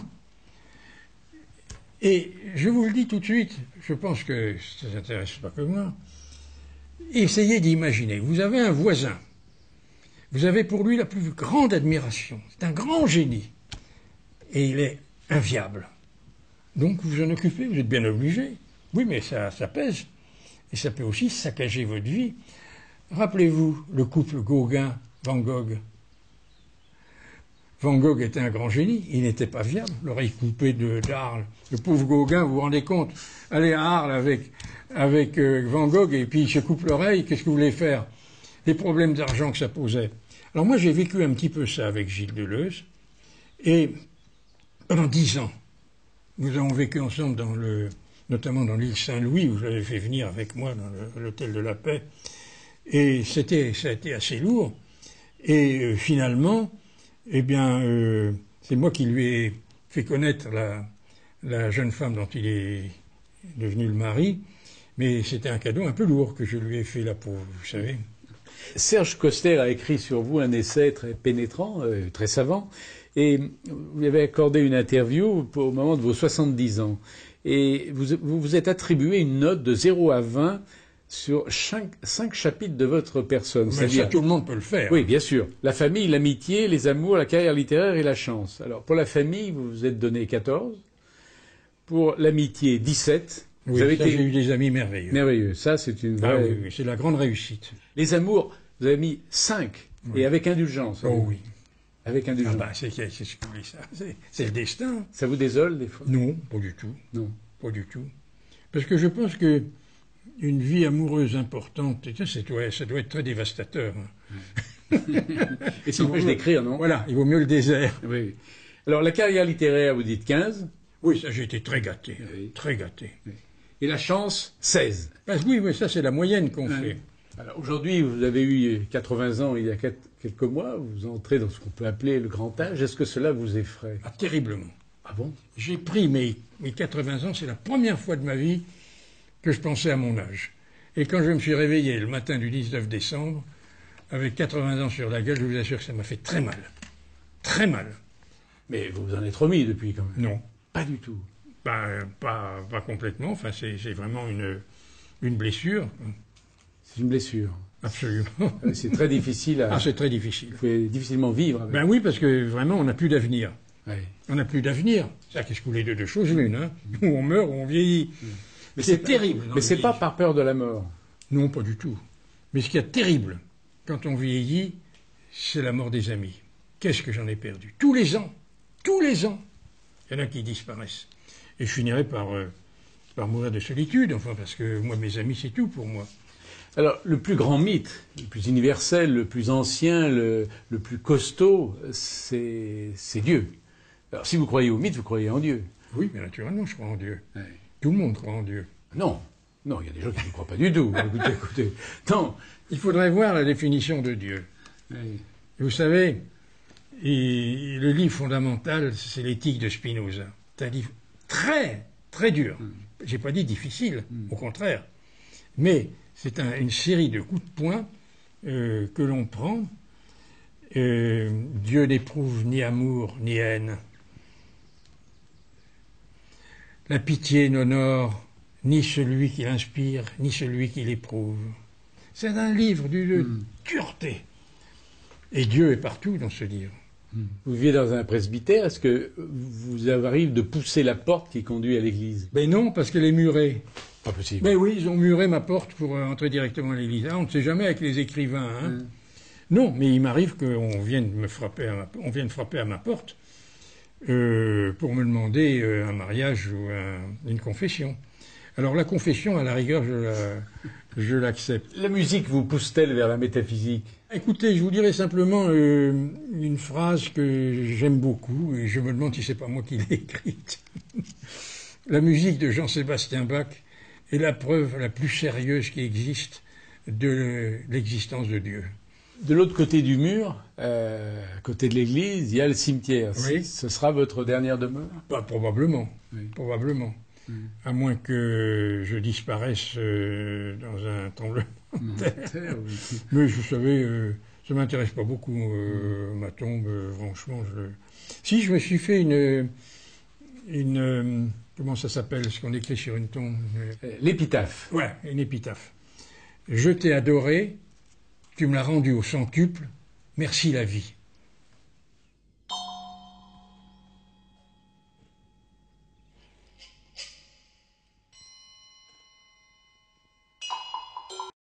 S2: Et je vous le dis tout de suite, je pense que ça ne s'intéresse pas que moi. Essayez d'imaginer, vous avez un voisin, vous avez pour lui la plus grande admiration, c'est un grand génie, et il est inviable. Donc vous vous en occupez, vous êtes bien obligé. Oui, mais ça, ça pèse, et ça peut aussi saccager votre vie. Rappelez-vous le couple Gauguin-Van Gogh. Van Gogh était un grand génie, il n'était pas viable, l'oreille coupée de d'Arles. Le pauvre Gauguin, vous vous rendez compte, aller à Arles avec, avec euh, Van Gogh et puis il se coupe l'oreille, qu'est-ce que vous voulez faire? Les problèmes d'argent que ça posait. Alors moi j'ai vécu un petit peu ça avec Gilles Deleuze, et pendant dix ans, nous avons vécu ensemble dans le, notamment dans l'île Saint-Louis, où je l'avais fait venir avec moi dans l'hôtel de la Paix, et c'était, ça a été assez lourd, et euh, finalement, eh bien, euh, c'est moi qui lui ai fait connaître la, la jeune femme dont il est devenu le mari, mais c'était un cadeau un peu lourd que je lui ai fait, la pauvre, vous savez.
S3: Serge Coster a écrit sur vous un essai très pénétrant, euh, très savant, et vous lui avez accordé une interview au moment de vos soixante-dix ans. Et vous vous, vous êtes attribué une note de zéro à vingt sur cinq, cinq chapitres de votre personne.
S2: Mais ça, tout le monde peut le faire.
S3: Oui, bien sûr. La famille, l'amitié, les amours, la carrière littéraire et la chance. Alors, pour la famille, vous vous êtes donné quatorze. Pour l'amitié, dix-sept.
S2: Oui,
S3: vous avez
S2: ça,
S3: été...
S2: j'ai eu des amis merveilleux.
S3: Merveilleux. Ça, c'est une vraie...
S2: Ah oui, oui, c'est la grande réussite.
S3: Les amours, vous avez mis cinq. Oui. Et avec indulgence.
S2: Oh oui.
S3: Avec indulgence.
S2: Ah bah, c'est, c'est ce que vous voulez, ça. C'est, c'est le destin.
S3: Ça vous désole, des fois?
S2: Non, pas du tout.
S3: Non.
S2: Pas du tout. Parce que je pense que une vie amoureuse importante, ça, c'est, ouais, ça doit être très dévastateur.
S3: Et ça empêche d'écrire, non?
S2: Voilà, il vaut mieux le désert.
S3: Oui. Alors, la carrière littéraire, vous dites quinze?
S2: Oui, ça, j'ai été très gâté.
S3: Oui.
S2: Très gâté.
S3: Oui. Et la chance, seize?
S2: Parce, oui, oui, ça, c'est la moyenne qu'on oui. fait.
S3: Alors, aujourd'hui, vous avez eu quatre-vingts ans il y a quelques mois. Vous entrez dans ce qu'on peut appeler le grand âge. Est-ce que cela vous effraie?
S2: Ah, terriblement.
S3: Ah bon?
S2: J'ai pris mes, mes quatre-vingts ans, c'est la première fois de ma vie que je pensais à mon âge. Et quand je me suis réveillé le matin du dix-neuf décembre, avec quatre-vingts ans sur la gueule, je vous assure que ça m'a fait très mal. Très mal.
S3: Mais vous vous en êtes remis depuis, quand même?
S2: Non.
S3: Pas du tout.
S2: Ben, pas, pas complètement. Enfin, c'est, c'est vraiment une, une blessure.
S3: C'est une blessure.
S2: Absolument.
S3: C'est très difficile à...
S2: Ah, c'est très difficile.
S3: Vous pouvez difficilement vivre avec.
S2: Ben oui, parce que vraiment, on n'a plus d'avenir.
S3: Oui.
S2: On n'a plus d'avenir. Ça, qu'est-ce que vous voulez de deux choses l'une, hein? Ou on meurt, ou on vieillit.
S3: Mm.
S2: Mais c'est, c'est terrible.
S3: Mais c'est pas par peur de la mort.
S2: Non, pas du tout. Mais ce qui est terrible, quand on vieillit, c'est la mort des amis. Qu'est-ce que j'en ai perdu? Tous les ans. Tous les ans. Il y en a qui disparaissent. Et je finirai par, euh, par mourir de solitude, enfin, parce que moi, mes amis, c'est tout pour moi.
S3: Alors, le plus grand mythe, le plus universel, le plus ancien, le, le plus costaud, c'est, c'est Dieu. Alors, si vous croyez au mythe, vous croyez en Dieu.
S2: Oui, mais naturellement, je crois en Dieu.
S3: Oui.
S2: Tout le monde croit en Dieu.
S3: Non. Non, il y a des gens qui ne croient pas du tout. Écoutez, écoutez. Non.
S2: Il faudrait voir la définition de Dieu.
S3: Oui.
S2: Vous savez, et le livre fondamental, c'est l'éthique de Spinoza. C'est un livre très, très dur. Mm. J'ai pas dit difficile, mm. au contraire. Mais c'est un, une série de coups de poing euh, que l'on prend. Euh, Dieu n'éprouve ni amour ni haine. La pitié n'honore ni celui qui l'inspire, ni celui qui l'éprouve. C'est un livre d'une mm. dureté. Et Dieu est partout dans ce livre.
S3: Mm. Vous vivez dans un presbytère, est-ce que vous arrive de pousser la porte qui conduit à l'église?
S2: Ben non, parce qu'elle est murée.
S3: Pas possible.
S2: Mais oui, ils ont muré ma porte pour euh, entrer directement à l'église. Ah, on ne sait jamais avec les écrivains. Hein. Mm. Non, mais il m'arrive qu'on vienne me frapper à ma, on vienne frapper à ma porte euh, pour me demander euh, un mariage ou un, une confession. Alors la confession, à la rigueur, je, la, je l'accepte.
S3: La musique vous pousse-t-elle vers la métaphysique?
S2: Écoutez, je vous dirais simplement euh, une phrase que j'aime beaucoup, et je me demande si c'est pas moi qui l'ai écrite. La musique de Jean-Sébastien Bach est la preuve la plus sérieuse qui existe de l'existence de Dieu.
S3: De l'autre côté du mur, euh, côté de l'église, il y a le cimetière.
S2: Oui.
S3: Ce sera votre dernière demeure?
S2: Bah, probablement.
S3: Oui.
S2: Probablement. à moins que je disparaisse euh, dans un tremblement de terre.
S3: Oui.
S2: Mais vous savez, euh, ça m'intéresse pas beaucoup, euh, ma tombe, euh, franchement. Je... Si, je me suis fait une... une euh, comment ça s'appelle, ce qu'on écrit sur une tombe?
S3: L'épitaphe.
S2: Ouais, une épitaphe. Je t'ai adoré, tu me l'as rendu au centuple, merci la vie.